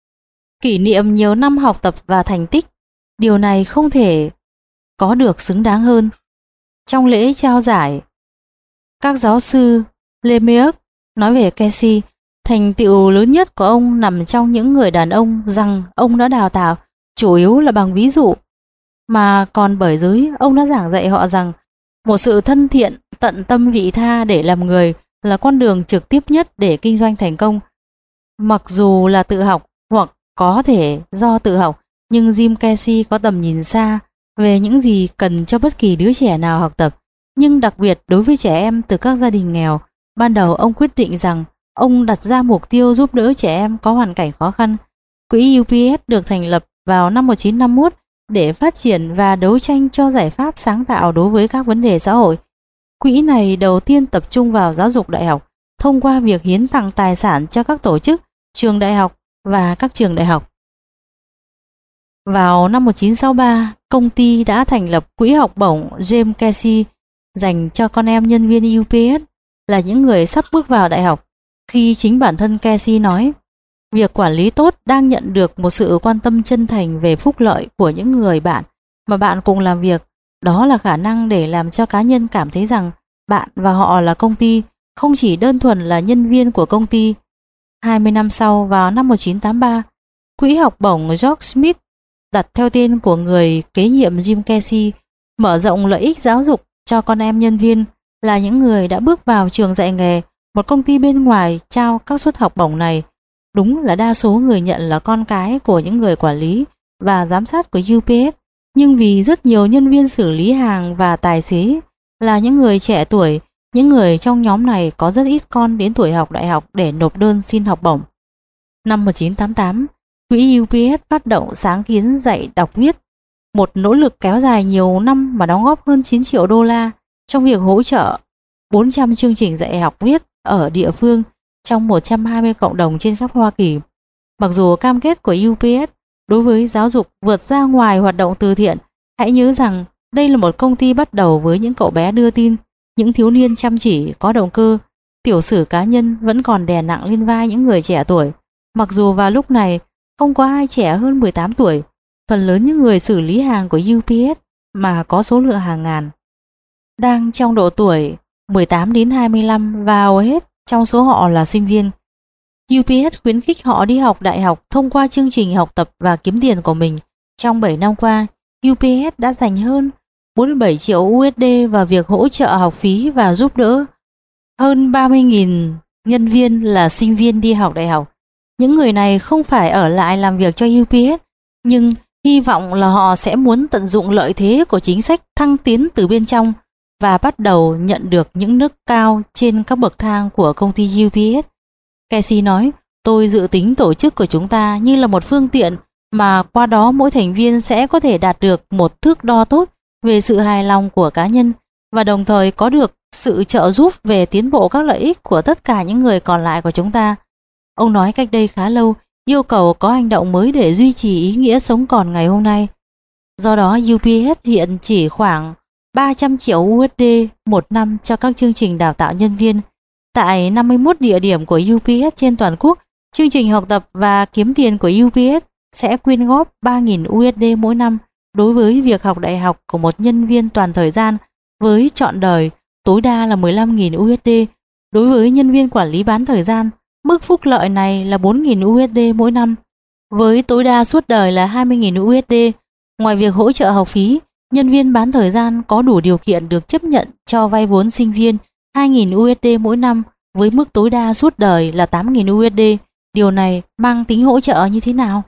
Kỷ niệm nhiều năm học tập và thành tích, điều này không thể có được xứng đáng hơn. Trong lễ trao giải, các giáo sư Lemieux nói về Casey, thành tựu lớn nhất của ông nằm trong những người đàn ông rằng ông đã đào tạo, chủ yếu là bằng ví dụ, mà còn bởi giới. Ông đã giảng dạy họ rằng một sự thân thiện, tận tâm vị tha để làm người là con đường trực tiếp nhất để kinh doanh thành công. Mặc dù là tự học hoặc có thể do tự học, nhưng Jim Casey có tầm nhìn xa về những gì cần cho bất kỳ đứa trẻ nào học tập, nhưng đặc biệt đối với trẻ em từ các gia đình nghèo. Ban đầu ông quyết định rằng ông đặt ra mục tiêu giúp đỡ trẻ em có hoàn cảnh khó khăn. Quỹ u pê ét được thành lập vào năm một nghìn chín trăm năm mươi mốt để phát triển và đấu tranh cho giải pháp sáng tạo đối với các vấn đề xã hội. Quỹ này đầu tiên tập trung vào giáo dục đại học thông qua việc hiến tặng tài sản cho các tổ chức, trường đại học và các trường đại học. Vào năm một nghìn chín trăm sáu mươi ba, công ty đã thành lập quỹ học bổng James Casey dành cho con em nhân viên u pê ét là những người sắp bước vào đại học. Khi chính bản thân Casey nói, việc quản lý tốt đang nhận được một sự quan tâm chân thành về phúc lợi của những người bạn mà bạn cùng làm việc. Đó là khả năng để làm cho cá nhân cảm thấy rằng bạn và họ là công ty, không chỉ đơn thuần là nhân viên của công ty. hai mươi năm sau, vào năm một nghìn chín trăm tám mươi ba, quỹ học bổng George Smith đặt theo tên của người kế nhiệm Jim Casey, mở rộng lợi ích giáo dục cho con em nhân viên là những người đã bước vào trường dạy nghề. Một công ty bên ngoài trao các suất học bổng này. Đúng là đa số người nhận là con cái của những người quản lý và giám sát của u pê ét, nhưng vì rất nhiều nhân viên xử lý hàng và tài xế là những người trẻ tuổi, những người trong nhóm này có rất ít con đến tuổi học đại học để nộp đơn xin học bổng. Năm một nghìn chín trăm tám mươi tám, quỹ u pê ét phát động sáng kiến dạy đọc viết, một nỗ lực kéo dài nhiều năm mà đóng góp hơn chín triệu đô la trong việc hỗ trợ bốn trăm chương trình dạy học viết ở địa phương trong một trăm hai mươi cộng đồng trên khắp Hoa Kỳ. Mặc dù cam kết của u pê ét đối với giáo dục vượt ra ngoài hoạt động từ thiện, hãy nhớ rằng đây là một công ty bắt đầu với những cậu bé đưa tin, những thiếu niên chăm chỉ, có động cơ. Tiểu sử cá nhân vẫn còn đè nặng lên vai những người trẻ tuổi. Mặc dù vào lúc này không có ai trẻ hơn mười tám tuổi, phần lớn những người xử lý hàng của u pê ét mà có số lượng hàng ngàn đang trong độ tuổi mười tám đến hai mươi lăm và hầu hết trong số họ là sinh viên. u pê ét khuyến khích họ đi học đại học thông qua chương trình học tập và kiếm tiền của mình. Trong bảy năm qua, u pê ét đã dành hơn bốn mươi bảy triệu u ét đê vào việc hỗ trợ học phí và giúp đỡ hơn ba mươi nghìn nhân viên là sinh viên đi học đại học. Những người này không phải ở lại làm việc cho u pê ét, nhưng hy vọng là họ sẽ muốn tận dụng lợi thế của chính sách thăng tiến từ bên trong và bắt đầu nhận được những nấc cao trên các bậc thang của công ty u pê ét. Casey nói, tôi dự tính tổ chức của chúng ta như là một phương tiện mà qua đó mỗi thành viên sẽ có thể đạt được một thước đo tốt về sự hài lòng của cá nhân và đồng thời có được sự trợ giúp về tiến bộ các lợi ích của tất cả những người còn lại của chúng ta. Ông nói cách đây khá lâu, yêu cầu có hành động mới để duy trì ý nghĩa sống còn ngày hôm nay. Do đó, u pê ét hiện chỉ khoảng ba trăm triệu u ét đê một năm cho các chương trình đào tạo nhân viên. Tại năm mươi mốt địa điểm của u pê ét trên toàn quốc, chương trình học tập và kiếm tiền của u pê ét sẽ quyên góp ba nghìn u ét đê mỗi năm đối với việc học đại học của một nhân viên toàn thời gian với trọn đời, tối đa là mười lăm nghìn u ét đê. Đối với nhân viên quản lý bán thời gian, mức phúc lợi này là bốn nghìn u ét đê mỗi năm, với tối đa suốt đời là hai mươi nghìn u ét đê. Ngoài việc hỗ trợ học phí, nhân viên bán thời gian có đủ điều kiện được chấp nhận cho vay vốn sinh viên hai nghìn u ét đê mỗi năm với mức tối đa suốt đời là tám nghìn u ét đê. Điều này mang tính hỗ trợ như thế nào?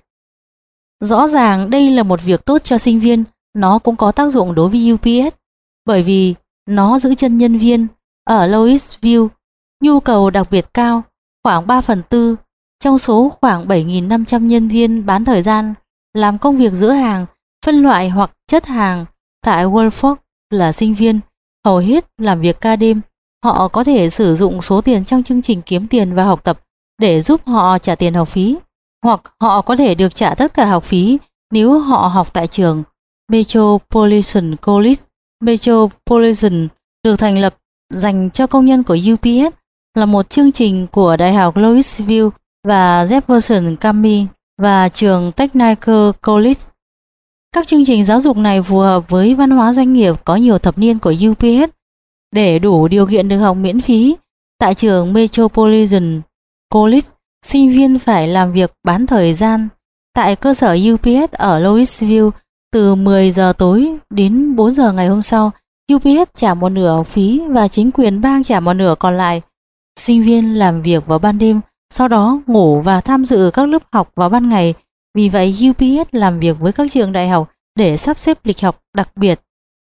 Rõ ràng đây là một việc tốt cho sinh viên, nó cũng có tác dụng đối với u pê ét bởi vì nó giữ chân nhân viên. Ở Louisville, nhu cầu đặc biệt cao, khoảng ba phần tư trong số khoảng bảy nghìn năm trăm nhân viên bán thời gian làm công việc giữa hàng, phân loại hoặc chất hàng tại Woolworth là sinh viên, hầu hết làm việc ca đêm. Họ có thể sử dụng số tiền trong chương trình kiếm tiền và học tập để giúp họ trả tiền học phí, hoặc họ có thể được trả tất cả học phí nếu họ học tại trường Metropolitan College. Metropolitan được thành lập dành cho công nhân của u pê ét, là một chương trình của Đại học Louisville và Jefferson County và trường Technical College. Các chương trình giáo dục này phù hợp với văn hóa doanh nghiệp có nhiều thập niên của u pê ét. Để đủ điều kiện được học miễn phí tại trường Metropolitan College, sinh viên phải làm việc bán thời gian tại cơ sở u pê ét ở Louisville từ mười giờ tối đến bốn giờ ngày hôm sau. u pê ét trả một nửa học phí và chính quyền bang trả một nửa còn lại. Sinh viên làm việc vào ban đêm, sau đó ngủ và tham dự các lớp học vào ban ngày. Vì vậy, u pê ét làm việc với các trường đại học để sắp xếp lịch học đặc biệt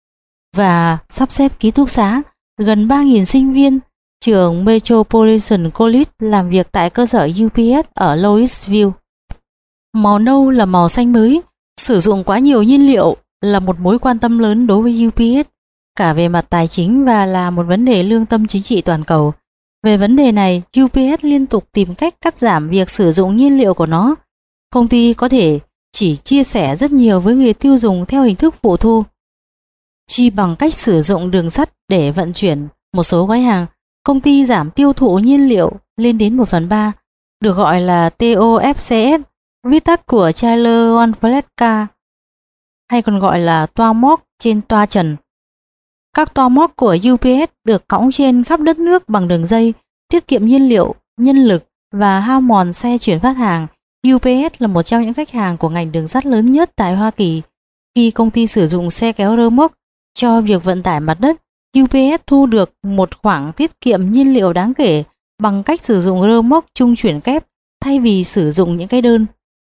và sắp xếp ký túc xá. Gần ba nghìn sinh viên trường Metropolitan College làm việc tại cơ sở u pê ét ở Louisville. Màu nâu là màu xanh mới. Sử dụng quá nhiều nhiên liệu là một mối quan tâm lớn đối với u pê ét, cả về mặt tài chính và là một vấn đề lương tâm chính trị toàn cầu. Về vấn đề này, u pê ét liên tục tìm cách cắt giảm việc sử dụng nhiên liệu của nó. Công ty có thể chỉ chia sẻ rất nhiều với người tiêu dùng theo hình thức phụ thu, chi bằng cách sử dụng đường sắt để vận chuyển một số gói hàng. Công ty giảm tiêu thụ nhiên liệu lên đến một phần ba, được gọi là tê ô ép xê ét, viết tắt của Trailer on Flat Car, hay còn gọi là toa móc trên toa trần. Các toa móc của u pê ét được cõng trên khắp đất nước bằng đường dây, tiết kiệm nhiên liệu, nhân lực và hao mòn xe chuyển phát hàng. u pê ét là một trong những khách hàng của ngành đường sắt lớn nhất tại Hoa Kỳ. Khi công ty sử dụng xe kéo rơ moác cho việc vận tải mặt đất, u pê ét thu được một khoản tiết kiệm nhiên liệu đáng kể bằng cách sử dụng rơ moác trung chuyển kép thay vì sử dụng những cái đơn.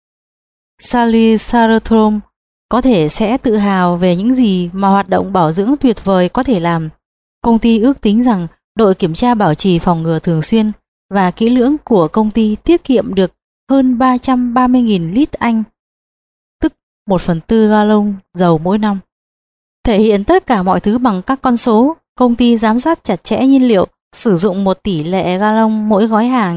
Sally Saratrom có thể sẽ tự hào về những gì mà hoạt động bảo dưỡng tuyệt vời có thể làm. Công ty ước tính rằng đội kiểm tra bảo trì phòng ngừa thường xuyên và kỹ lưỡng của công ty tiết kiệm được hơn ba trăm ba mươi nghìn lít Anh, tức một phần tư gallon dầu mỗi năm. Thể hiện tất cả mọi thứ bằng các con số, công ty giám sát chặt chẽ nhiên liệu, sử dụng một tỷ lệ gallon mỗi gói hàng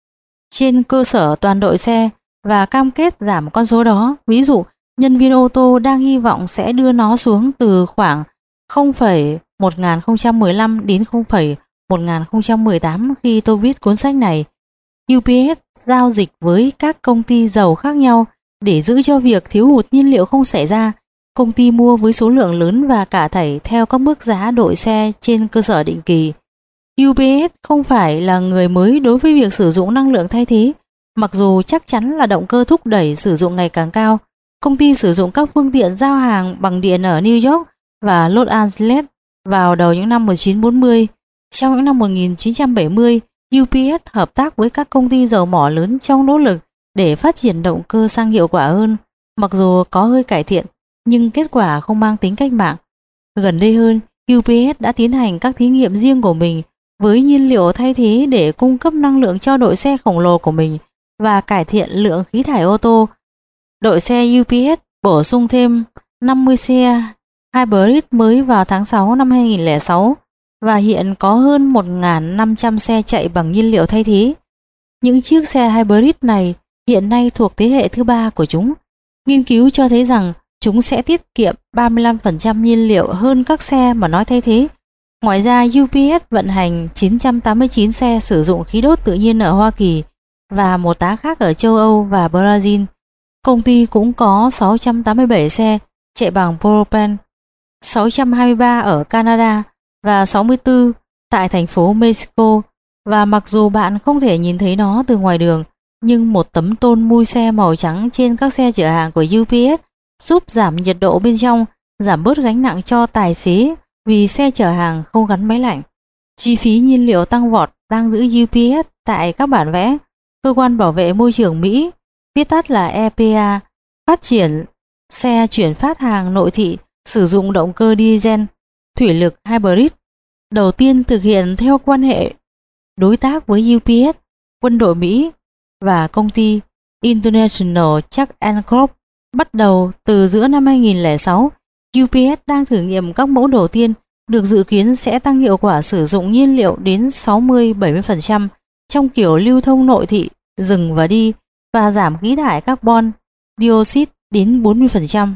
trên cơ sở toàn đội xe và cam kết giảm con số đó. Ví dụ, nhân viên ô tô đang hy vọng sẽ đưa nó xuống từ khoảng không phẩy một nghìn không trăm mười lăm đến không phẩy một nghìn không trăm mười tám khi tôi viết cuốn sách này. u pê ét giao dịch với các công ty dầu khác nhau để giữ cho việc thiếu hụt nhiên liệu không xảy ra. Công ty mua với số lượng lớn và cả thảy theo các mức giá đội xe trên cơ sở định kỳ. u pê ét không phải là người mới đối với việc sử dụng năng lượng thay thế, mặc dù chắc chắn là động cơ thúc đẩy sử dụng ngày càng cao. Công ty sử dụng các phương tiện giao hàng bằng điện ở New York và Los Angeles vào đầu những năm một nghìn chín trăm bốn mươi. Trong những năm một nghìn chín trăm bảy mươi, u pê ét hợp tác với các công ty dầu mỏ lớn trong nỗ lực để phát triển động cơ xăng hiệu quả hơn. Mặc dù có hơi cải thiện, nhưng kết quả không mang tính cách mạng. Gần đây hơn, u pê ét đã tiến hành các thí nghiệm riêng của mình với nhiên liệu thay thế để cung cấp năng lượng cho đội xe khổng lồ của mình và cải thiện lượng khí thải ô tô. Đội xe u pê ét bổ sung thêm năm mươi xe hybrid mới vào tháng sáu năm hai nghìn không trăm lẻ sáu và hiện có hơn một nghìn năm trăm xe chạy bằng nhiên liệu thay thế. Những chiếc xe hybrid này hiện nay thuộc thế hệ thứ ba của chúng. Nghiên cứu cho thấy rằng chúng sẽ tiết kiệm ba mươi lăm phần trăm nhiên liệu hơn các xe mà nói thay thế. Ngoài ra, u pê ét vận hành chín trăm tám mươi chín xe sử dụng khí đốt tự nhiên ở Hoa Kỳ và một tá khác ở châu Âu và Brazil. Công ty cũng có sáu trăm tám mươi bảy xe chạy bằng propane, sáu trăm hai mươi ba ở Canada và sáu mươi tư tại thành phố Mexico. Và mặc dù bạn không thể nhìn thấy nó từ ngoài đường, nhưng một tấm tôn mui xe màu trắng trên các xe chở hàng của u pê ét giúp giảm nhiệt độ bên trong, giảm bớt gánh nặng cho tài xế vì xe chở hàng không gắn máy lạnh. Chi phí nhiên liệu tăng vọt đang giữ u pê ét tại các bản vẽ. Cơ quan bảo vệ môi trường Mỹ, viết tắt là e pê a, phát triển xe chuyển phát hàng nội thị sử dụng động cơ diesel thủy lực hybrid đầu tiên thực hiện theo quan hệ đối tác với u pê ét, quân đội Mỹ và công ty International Truck and Crop. Bắt đầu từ giữa năm hai nghìn không trăm lẻ sáu, u pê ét đang thử nghiệm các mẫu đầu tiên được dự kiến sẽ tăng hiệu quả sử dụng nhiên liệu đến sáu mươi đến bảy mươi phần trăm trong kiểu lưu thông nội thị, dừng và đi, và giảm khí thải carbon dioxide đến bốn mươi phần trăm.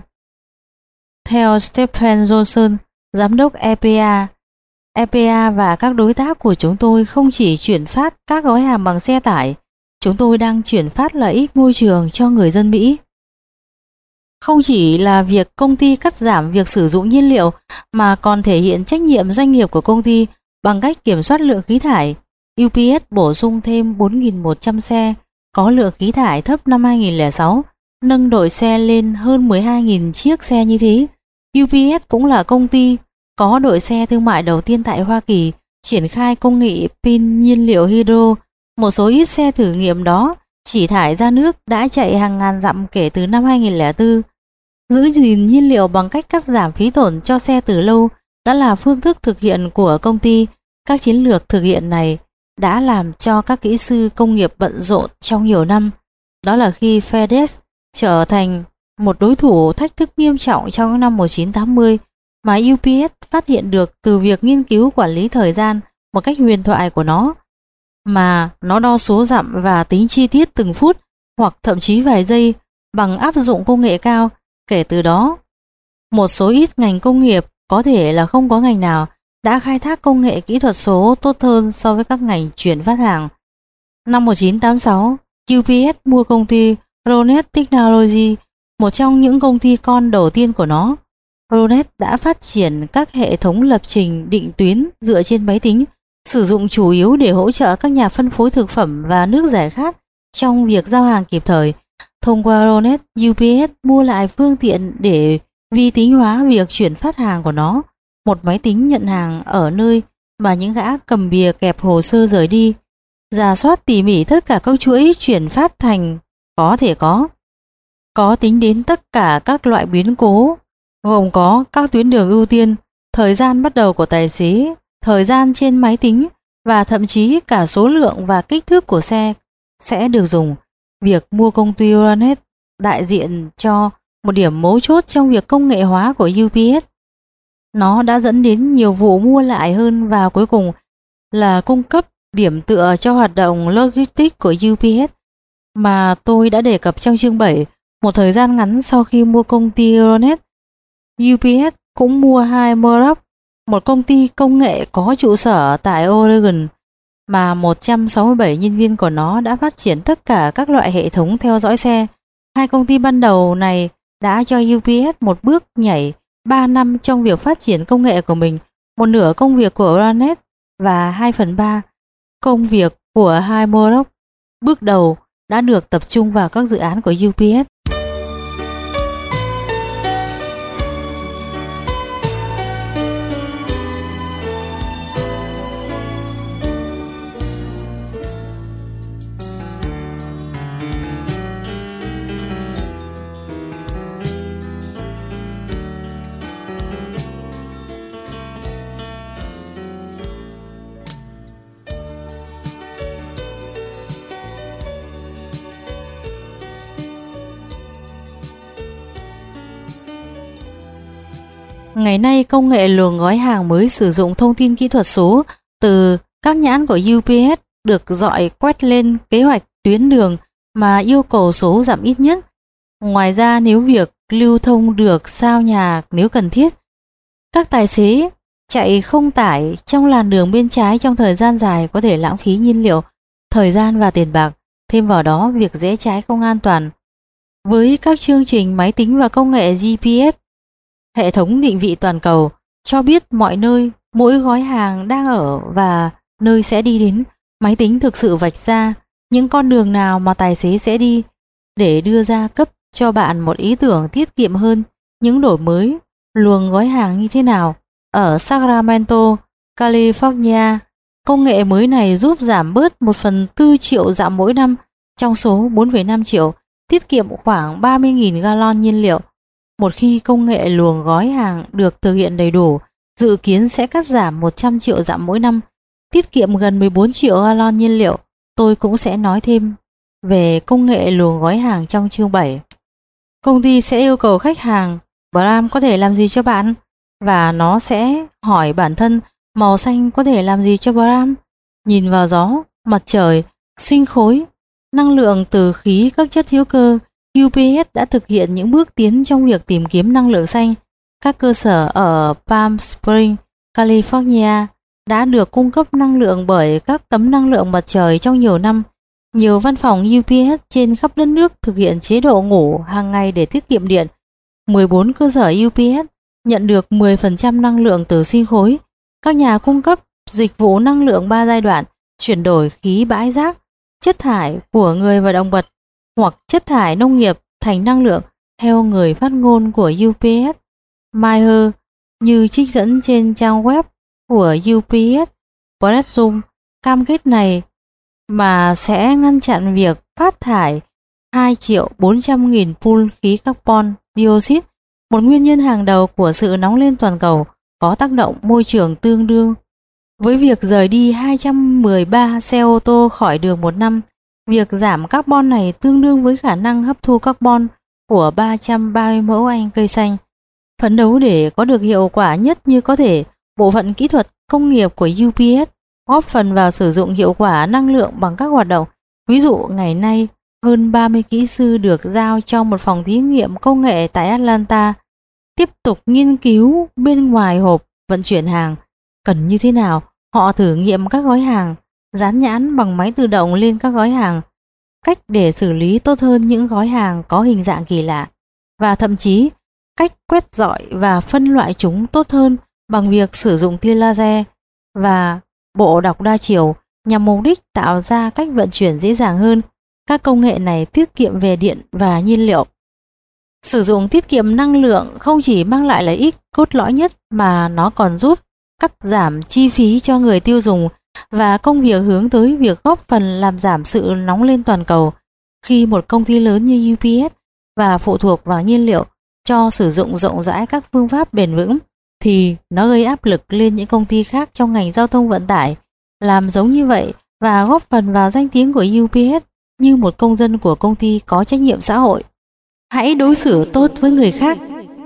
Theo Stephen Johnson, giám đốc e pê a, e pê a và các đối tác của chúng tôi không chỉ chuyển phát các gói hàng bằng xe tải, chúng tôi đang chuyển phát lợi ích môi trường cho người dân Mỹ. Không chỉ là việc công ty cắt giảm việc sử dụng nhiên liệu mà còn thể hiện trách nhiệm doanh nghiệp của công ty bằng cách kiểm soát lượng khí thải. u pê ét bổ sung thêm bốn nghìn một trăm xe có lượng khí thải thấp năm hai nghìn không trăm lẻ sáu, nâng đội xe lên hơn mười hai nghìn chiếc xe như thế. u pê ét cũng là công ty có đội xe thương mại đầu tiên tại Hoa Kỳ triển khai công nghệ pin nhiên liệu hydro. Một số ít xe thử nghiệm đó chỉ thải ra nước đã chạy hàng ngàn dặm kể từ năm hai nghìn không trăm lẻ bốn. Giữ gìn nhiên liệu bằng cách cắt giảm phí tổn cho xe từ lâu đã là phương thức thực hiện của công ty. Các chiến lược thực hiện này đã làm cho các kỹ sư công nghiệp bận rộn trong nhiều năm. Đó là khi FedEx trở thành một đối thủ thách thức nghiêm trọng trong năm một nghìn chín trăm tám mươi mà u pê ét phát hiện được từ việc nghiên cứu quản lý thời gian một cách huyền thoại của nó, mà nó đo số dặm và tính chi tiết từng phút hoặc thậm chí vài giây bằng áp dụng công nghệ cao. Kể từ đó, một số ít ngành công nghiệp, có thể là không có ngành nào, đã khai thác công nghệ kỹ thuật số tốt hơn so với các ngành chuyển phát hàng. Năm một nghìn chín trăm tám mươi sáu, u pê ét mua công ty Ronet Technology, một trong những công ty con đầu tiên của nó. Ronet đã phát triển các hệ thống lập trình định tuyến dựa trên máy tính, sử dụng chủ yếu để hỗ trợ các nhà phân phối thực phẩm và nước giải khát trong việc giao hàng kịp thời. Thông qua Ronet, u pê ét mua lại phương tiện để vi tính hóa việc chuyển phát hàng của nó, một máy tính nhận hàng ở nơi mà những gã cầm bìa kẹp hồ sơ rời đi, rà soát tỉ mỉ tất cả các chuỗi chuyển phát thành có thể có. Có tính đến tất cả các loại biến cố, gồm có các tuyến đường ưu tiên, thời gian bắt đầu của tài xế, thời gian trên máy tính và thậm chí cả số lượng và kích thước của xe sẽ được dùng. Việc mua công ty Ronet đại diện cho một điểm mấu chốt trong việc công nghệ hóa của u pê ét. Nó đã dẫn đến nhiều vụ mua lại hơn và cuối cùng là cung cấp điểm tựa cho hoạt động logistics của u pê ét mà tôi đã đề cập trong chương bảy. Một thời gian ngắn sau khi mua công ty Ronet, u pê ét cũng mua Highmark, một công ty công nghệ có trụ sở tại Oregon mà một trăm sáu mươi bảy nhân viên của nó đã phát triển tất cả các loại hệ thống theo dõi xe. Hai công ty ban đầu này đã cho u pê ét một bước nhảy ba năm trong việc phát triển công nghệ của mình. Một nửa công việc của Ronet và hai phần ba công việc của Highmark bước đầu đã được tập trung vào các dự án của u pê ét. Ngày nay, công nghệ luồng gói hàng mới sử dụng thông tin kỹ thuật số từ các nhãn của u pê ét được dọi quét lên kế hoạch tuyến đường mà yêu cầu số giảm ít nhất. Ngoài ra, nếu việc lưu thông được sao nhà nếu cần thiết, các tài xế chạy không tải trong làn đường bên trái trong thời gian dài có thể lãng phí nhiên liệu, thời gian và tiền bạc. Thêm vào đó, việc rẽ trái không an toàn. Với các chương trình máy tính và công nghệ giê pê ét, hệ thống định vị toàn cầu cho biết mọi nơi mỗi gói hàng đang ở và nơi sẽ đi đến. Máy tính thực sự vạch ra những con đường nào mà tài xế sẽ đi để đưa ra cấp cho bạn một ý tưởng tiết kiệm hơn những đổi mới luồng gói hàng như thế nào. Ở Sacramento, California, công nghệ mới này giúp giảm bớt một phần tư triệu dặm mỗi năm trong số bốn phẩy năm triệu, tiết kiệm khoảng ba mươi nghìn gallon nhiên liệu. Một khi công nghệ luồng gói hàng được thực hiện đầy đủ, dự kiến sẽ cắt giảm một trăm triệu dặm mỗi năm, tiết kiệm gần mười bốn triệu gallon nhiên liệu. Tôi cũng sẽ nói thêm về công nghệ luồng gói hàng trong chương bảy. Công ty sẽ yêu cầu khách hàng Bram có thể làm gì cho bạn, và nó sẽ hỏi bản thân màu xanh có thể làm gì cho Bram. Nhìn vào gió, mặt trời, sinh khối, năng lượng từ khí các chất hữu cơ, u pê ét đã thực hiện những bước tiến trong việc tìm kiếm năng lượng xanh. Các cơ sở ở Palm Springs, California đã được cung cấp năng lượng bởi các tấm năng lượng mặt trời trong nhiều năm. Nhiều văn phòng u pê ét trên khắp đất nước thực hiện chế độ ngủ hàng ngày để tiết kiệm điện. mười bốn cơ sở u pê ét nhận được mười phần trăm năng lượng từ sinh khối. Các nhà cung cấp dịch vụ năng lượng ba giai đoạn chuyển đổi khí bãi rác, chất thải của người và động vật hoặc chất thải nông nghiệp thành năng lượng, theo người phát ngôn của u pê ét, Mayer, như trích dẫn trên trang web của u pê ét Pressroom. Cam kết này mà sẽ ngăn chặn việc phát thải hai triệu bốn trăm nghìn pun khí carbon dioxide, một nguyên nhân hàng đầu của sự nóng lên toàn cầu, có tác động môi trường tương đương với việc rời đi hai trăm mười ba xe ô tô khỏi đường một năm. Việc giảm carbon này tương đương với khả năng hấp thu carbon của ba trăm ba mươi mẫu Anh cây xanh. Phấn đấu để có được hiệu quả nhất như có thể, bộ phận kỹ thuật công nghiệp của u pê ét góp phần vào sử dụng hiệu quả năng lượng bằng các hoạt động. Ví dụ, ngày nay, hơn ba mươi kỹ sư được giao cho một phòng thí nghiệm công nghệ tại Atlanta tiếp tục nghiên cứu bên ngoài hộp vận chuyển hàng cần như thế nào. Họ thử nghiệm các gói hàng, dán nhãn bằng máy tự động lên các gói hàng, cách để xử lý tốt hơn những gói hàng có hình dạng kỳ lạ, và thậm chí cách quét rọi và phân loại chúng tốt hơn bằng việc sử dụng tia laser và bộ đọc đa chiều nhằm mục đích tạo ra cách vận chuyển dễ dàng hơn. Các công nghệ này tiết kiệm về điện và nhiên liệu. Sử dụng tiết kiệm năng lượng không chỉ mang lại lợi ích cốt lõi nhất mà nó còn giúp cắt giảm chi phí cho người tiêu dùng và công việc hướng tới việc góp phần làm giảm sự nóng lên toàn cầu. Khi một công ty lớn như u pê ét và phụ thuộc vào nhiên liệu cho sử dụng rộng rãi các phương pháp bền vững thì nó gây áp lực lên những công ty khác trong ngành giao thông vận tải làm giống như vậy và góp phần vào danh tiếng của u pê ét như một công dân của công ty có trách nhiệm xã hội. Hãy đối xử tốt với người khác.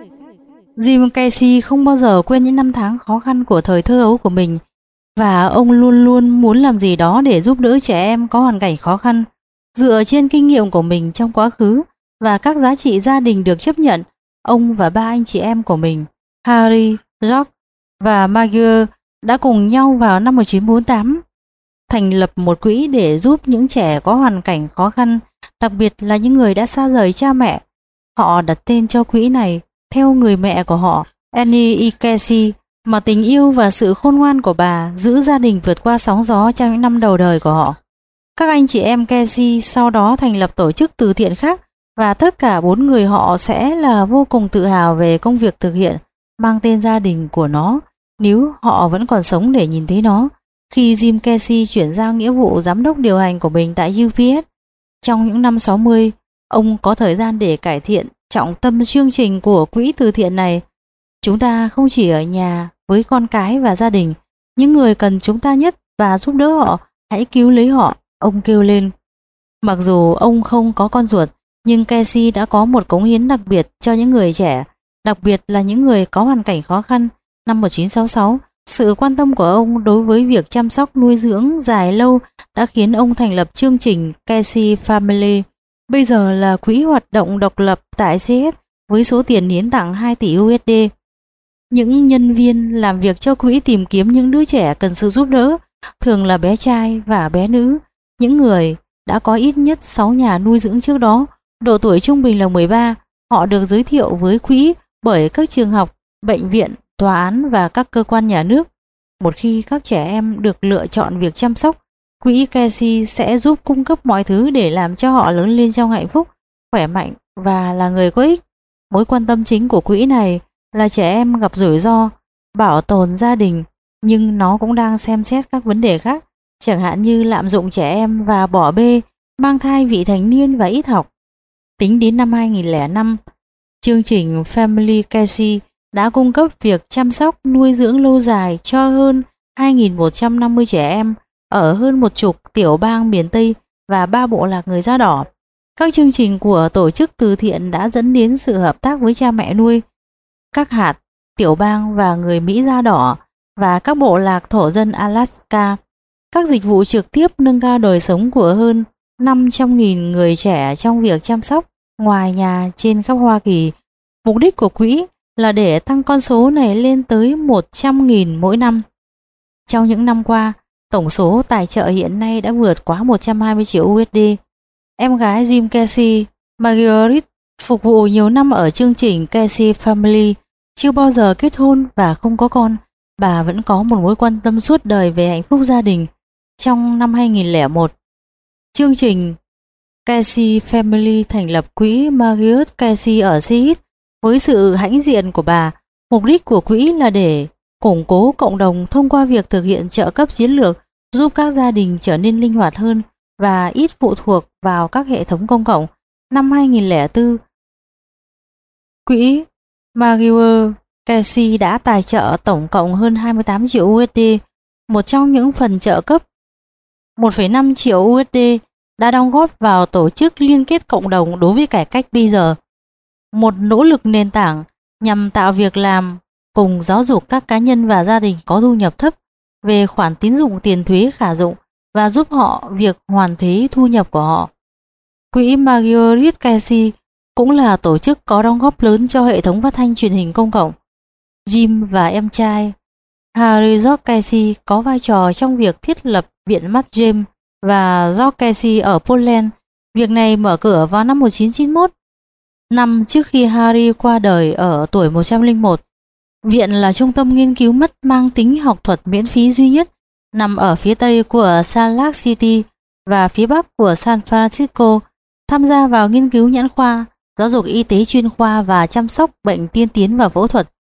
Jim Casey không bao giờ quên những năm tháng khó khăn của thời thơ ấu của mình và ông luôn luôn muốn làm gì đó để giúp đỡ trẻ em có hoàn cảnh khó khăn. Dựa trên kinh nghiệm của mình trong quá khứ và các giá trị gia đình được chấp nhận, ông và ba anh chị em của mình, Harry, George và Margaret, đã cùng nhau vào năm một nghìn chín trăm bốn mươi tám thành lập một quỹ để giúp những trẻ có hoàn cảnh khó khăn, đặc biệt là những người đã xa rời cha mẹ. Họ đặt tên cho quỹ này theo người mẹ của họ, Annie E. Casey, mà tình yêu và sự khôn ngoan của bà giữ gia đình vượt qua sóng gió trong những năm đầu đời của họ. Các anh chị em Casey sau đó thành lập tổ chức từ thiện khác và tất cả bốn người họ sẽ là vô cùng tự hào về công việc thực hiện mang tên gia đình của nó nếu họ vẫn còn sống để nhìn thấy nó. Khi Jim Casey chuyển giao nghĩa vụ giám đốc điều hành của mình tại u pê ét trong những năm sáu mươi, ông có thời gian để cải thiện trọng tâm chương trình của quỹ từ thiện này. Chúng ta không chỉ ở nhà với con cái và gia đình, những người cần chúng ta nhất và giúp đỡ họ, hãy cứu lấy họ, ông kêu lên. Mặc dù ông không có con ruột, nhưng Casey đã có một cống hiến đặc biệt cho những người trẻ, đặc biệt là những người có hoàn cảnh khó khăn. Năm một nghìn chín trăm sáu mươi sáu, sự quan tâm của ông đối với việc chăm sóc nuôi dưỡng dài lâu đã khiến ông thành lập chương trình Casey Family. Bây giờ là quỹ hoạt động độc lập tại xê ét với số tiền hiến tặng hai tỷ u ét đê. Những nhân viên làm việc cho quỹ tìm kiếm những đứa trẻ cần sự giúp đỡ, thường là bé trai và bé nữ, những người đã có ít nhất sáu nhà nuôi dưỡng trước đó, độ tuổi trung bình là mười ba. Họ được giới thiệu với quỹ bởi các trường học, bệnh viện, tòa án và các cơ quan nhà nước. Một khi các trẻ em được lựa chọn việc chăm sóc, quỹ Casey sẽ giúp cung cấp mọi thứ để làm cho họ lớn lên trong hạnh phúc, khỏe mạnh và là người có ích. Mối quan tâm chính của quỹ này là trẻ em gặp rủi ro, bảo tồn gia đình, nhưng nó cũng đang xem xét các vấn đề khác, chẳng hạn như lạm dụng trẻ em và bỏ bê, mang thai vị thành niên và ít học. Tính đến năm hai nghìn không trăm lẻ năm, chương trình Family Casey đã cung cấp việc chăm sóc nuôi dưỡng lâu dài cho hơn hai nghìn một trăm năm mươi trẻ em ở hơn một chục tiểu bang miền Tây và ba bộ lạc người da đỏ. Các chương trình của tổ chức từ thiện đã dẫn đến sự hợp tác với cha mẹ nuôi, các hạt, tiểu bang và người Mỹ da đỏ và các bộ lạc thổ dân Alaska. Các dịch vụ trực tiếp nâng cao đời sống của hơn năm trăm nghìn người trẻ trong việc chăm sóc ngoài nhà trên khắp Hoa Kỳ. Mục đích của quỹ là để tăng con số này lên tới một trăm nghìn mỗi năm. Trong những năm qua, tổng số tài trợ hiện nay đã vượt quá một trăm hai mươi triệu u ét đê. Em gái Jim Casey, Margaret, phục vụ nhiều năm ở chương trình Casey Family, chưa bao giờ kết hôn và không có con. Bà vẫn có một mối quan tâm suốt đời về hạnh phúc gia đình. Trong năm hai nghìn không trăm lẻ một, chương trình Casey Family thành lập quỹ Margaret Casey ở xê ét với sự hãnh diện của bà. Mục đích của quỹ là để củng cố cộng đồng thông qua việc thực hiện trợ cấp chiến lược, giúp các gia đình trở nên linh hoạt hơn và ít phụ thuộc vào các hệ thống công cộng. Năm hai nghìn không trăm lẻ bốn, quỹ Margaret Casey đã tài trợ tổng cộng hơn hai mươi tám triệu u ét đê. Một trong những phần trợ cấp, một phẩy năm triệu u ét đê, đã đóng góp vào tổ chức liên kết cộng đồng đối với cải cách bây giờ, một nỗ lực nền tảng nhằm tạo việc làm cùng giáo dục các cá nhân và gia đình có thu nhập thấp về khoản tín dụng tiền thuế khả dụng và giúp họ việc hoàn thuế thu nhập của họ. Quỹ Margaret Casey cũng là tổ chức có đóng góp lớn cho hệ thống phát thanh truyền hình công cộng. Jim và em trai Harry George Casey có vai trò trong việc thiết lập Viện mắt James và George Casey ở Portland. Việc này mở cửa vào năm một nghìn chín trăm chín mươi mốt, năm trước khi Harry qua đời ở tuổi một trăm lẻ một. Viện là trung tâm nghiên cứu mắt mang tính học thuật miễn phí duy nhất nằm ở phía tây của Salt Lake City và phía Bắc của San Francisco tham gia vào nghiên cứu nhãn khoa, giáo dục y tế chuyên khoa và chăm sóc bệnh tiên tiến và phẫu thuật.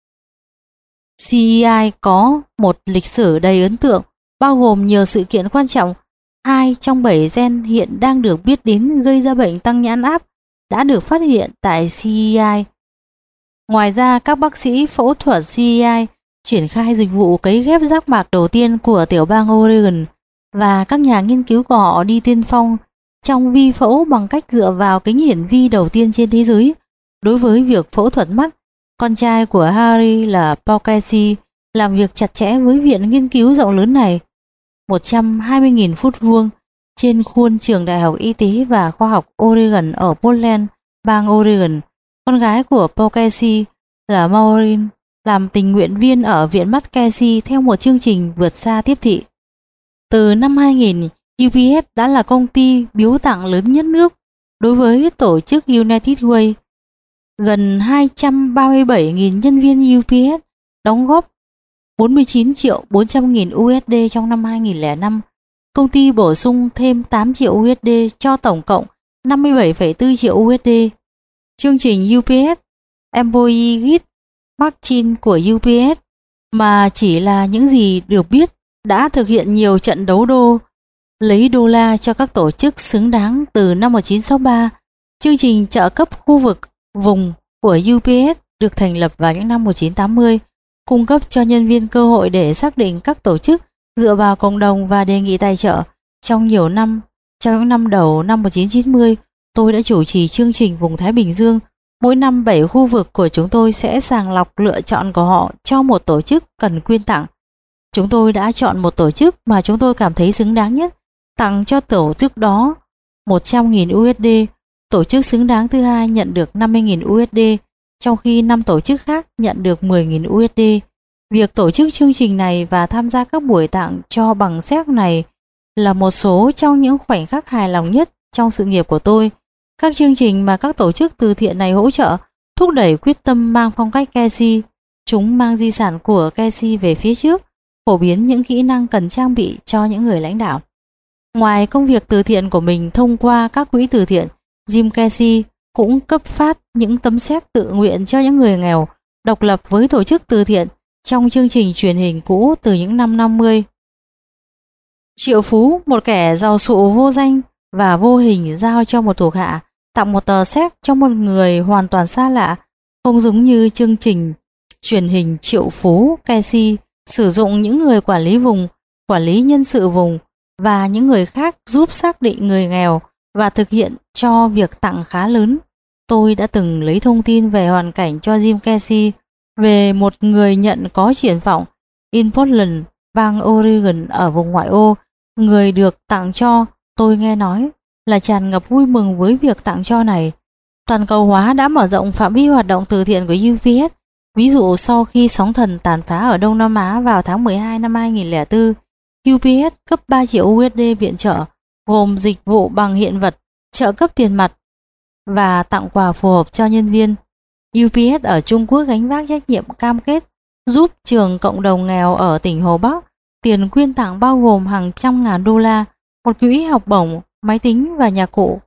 xê e i có một lịch sử đầy ấn tượng, bao gồm nhiều sự kiện quan trọng. Hai trong bảy gen hiện đang được biết đến gây ra bệnh tăng nhãn áp đã được phát hiện tại xê e i. Ngoài ra, các bác sĩ phẫu thuật xê e i triển khai dịch vụ cấy ghép giác mạc đầu tiên của tiểu bang Oregon, và các nhà nghiên cứu của họ đi tiên phong trong vi phẫu bằng cách dựa vào kính hiển vi đầu tiên trên thế giới đối với việc phẫu thuật mắt. Con trai của Harry là Paul Casey làm việc chặt chẽ với viện nghiên cứu rộng lớn này, một trăm hai mươi nghìn phút vuông trên khuôn trường Đại học Y tế và Khoa học Oregon ở Portland, bang Oregon. Con gái của Paul Casey là Maureen làm tình nguyện viên ở Viện Mắt Casey theo một chương trình vượt xa tiếp thị. Từ năm hai nghìn, u pê ét đã là công ty biếu tặng lớn nhất nước đối với tổ chức United Way. Gần hai trăm ba mươi bảy nghìn nhân viên u pê ét đóng góp bốn mươi chín triệu bốn trăm nghìn u ét đê trong năm hai nghìn lẻ năm. Công ty bổ sung thêm tám triệu u ét đê cho tổng cộng năm mươi bảy phẩy bốn triệu u ét đê. Chương trình u pê ét Employee Guide Marketing của u pê ét mà chỉ là những gì được biết đã thực hiện nhiều trận đấu đô lấy đô la cho các tổ chức xứng đáng từ năm một nghìn chín trăm sáu mươi ba. Chương trình trợ cấp khu vực vùng của u pê ét được thành lập vào những năm một nghìn chín trăm tám mươi, cung cấp cho nhân viên cơ hội để xác định các tổ chức dựa vào cộng đồng và đề nghị tài trợ. Trong nhiều năm, trong những năm đầu năm một nghìn chín trăm chín mươi, tôi đã chủ trì chương trình vùng Thái Bình Dương. Mỗi năm bảy khu vực của chúng tôi sẽ sàng lọc lựa chọn của họ cho một tổ chức cần quyên tặng. Chúng tôi đã chọn một tổ chức mà chúng tôi cảm thấy xứng đáng nhất, tặng cho tổ chức đó một trăm nghìn u ét đê. Tổ chức xứng đáng thứ hai nhận được năm mươi nghìn u ét đê, trong khi năm tổ chức khác nhận được mười nghìn u ét đê. Việc tổ chức chương trình này và tham gia các buổi tặng cho bằng xét này là một số trong những khoảnh khắc hài lòng nhất trong sự nghiệp của tôi. Các chương trình mà các tổ chức từ thiện này hỗ trợ thúc đẩy quyết tâm mang phong cách Casey. Chúng mang di sản của Casey về phía trước, phổ biến những kỹ năng cần trang bị cho những người lãnh đạo. Ngoài công việc từ thiện của mình thông qua các quỹ từ thiện, Jim Casey cũng cấp phát những tấm séc tự nguyện cho những người nghèo, độc lập với tổ chức từ thiện trong chương trình truyền hình cũ từ những năm năm mươi. Triệu Phú, một kẻ giàu sụ vô danh và vô hình, giao cho một thuộc hạ tặng một tờ séc cho một người hoàn toàn xa lạ, không giống như chương trình truyền hình Triệu Phú. Casey sử dụng những người quản lý vùng, quản lý nhân sự vùng và những người khác giúp xác định người nghèo và thực hiện cho việc tặng khá lớn. Tôi đã từng lấy thông tin về hoàn cảnh cho Jim Casey, về một người nhận có triển vọng in Portland, bang Oregon ở vùng ngoại ô. Người được tặng cho, tôi nghe nói, là tràn ngập vui mừng với việc tặng cho này. Toàn cầu hóa đã mở rộng phạm vi hoạt động từ thiện của u pê ét. Ví dụ, sau khi sóng thần tàn phá ở Đông Nam Á vào tháng mười hai năm hai nghìn lẻ bốn, u pê ét cấp ba triệu u ét đê viện trợ, gồm dịch vụ bằng hiện vật, trợ cấp tiền mặt và tặng quà phù hợp cho nhân viên. u pê ét ở Trung Quốc gánh vác trách nhiệm cam kết giúp trường cộng đồng nghèo ở tỉnh Hồ Bắc. Tiền quyên tặng bao gồm hàng trăm ngàn đô la, một quỹ học bổng, máy tính và nhạc cụ.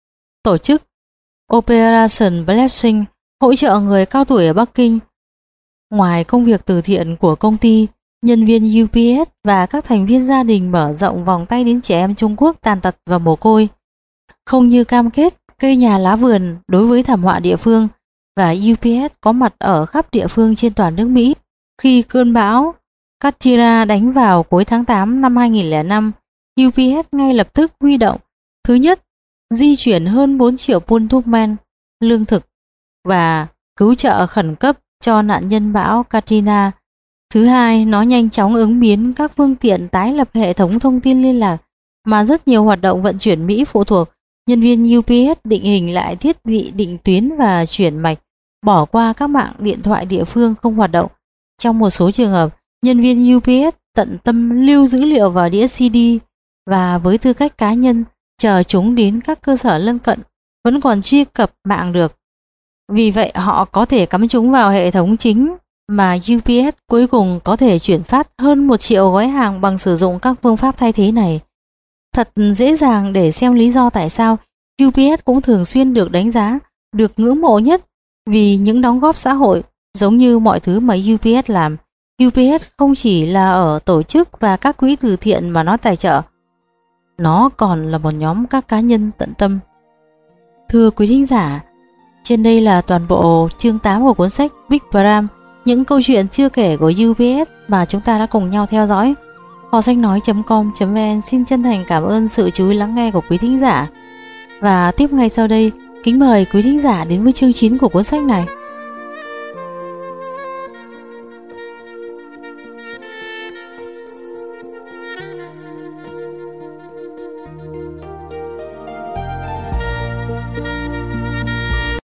Tổ chức Operation Blessing hỗ trợ người cao tuổi ở Bắc Kinh. Ngoài công việc từ thiện của công ty, nhân viên u pê ét và các thành viên gia đình mở rộng vòng tay đến trẻ em Trung Quốc tàn tật và mồ côi. Không như cam kết cây nhà lá vườn đối với thảm họa địa phương, và u pê ét có mặt ở khắp địa phương trên toàn nước Mỹ. Khi cơn bão Katrina đánh vào cuối tháng tám năm hai nghìn lẻ năm, u pê ét ngay lập tức huy động thứ nhất, di chuyển hơn bốn triệu pund thuốc men, lương thực và cứu trợ khẩn cấp cho nạn nhân bão Katrina. Thứ hai, nó nhanh chóng ứng biến các phương tiện tái lập hệ thống thông tin liên lạc mà rất nhiều hoạt động vận chuyển Mỹ phụ thuộc. Nhân viên u pê ét định hình lại thiết bị định tuyến và chuyển mạch, bỏ qua các mạng điện thoại địa phương không hoạt động. Trong một số trường hợp, nhân viên u pê ét tận tâm lưu dữ liệu vào đĩa xê đê và với tư cách cá nhân chờ chúng đến các cơ sở lân cận vẫn còn truy cập mạng được. Vì vậy họ có thể cắm chúng vào hệ thống chính mà u pê ét cuối cùng có thể chuyển phát hơn một triệu gói hàng bằng sử dụng các phương pháp thay thế này. Thật dễ dàng để xem lý do tại sao u pê ét cũng thường xuyên được đánh giá, được ngưỡng mộ nhất vì những đóng góp xã hội. Giống như mọi thứ mà u pê ét làm, u pê ét không chỉ là ở tổ chức và các quỹ từ thiện mà nó tài trợ, nó còn là một nhóm các cá nhân tận tâm. Thưa quý thính giả, trên đây là toàn bộ chương tám của cuốn sách Big Bram, những câu chuyện chưa kể của u pê ét mà chúng ta đã cùng nhau theo dõi. Kho sách nói chấm com chấm vn xin chân thành cảm ơn sự chú ý lắng nghe của quý thính giả. Và tiếp ngay sau đây, kính mời quý thính giả đến với chương chín của cuốn sách này.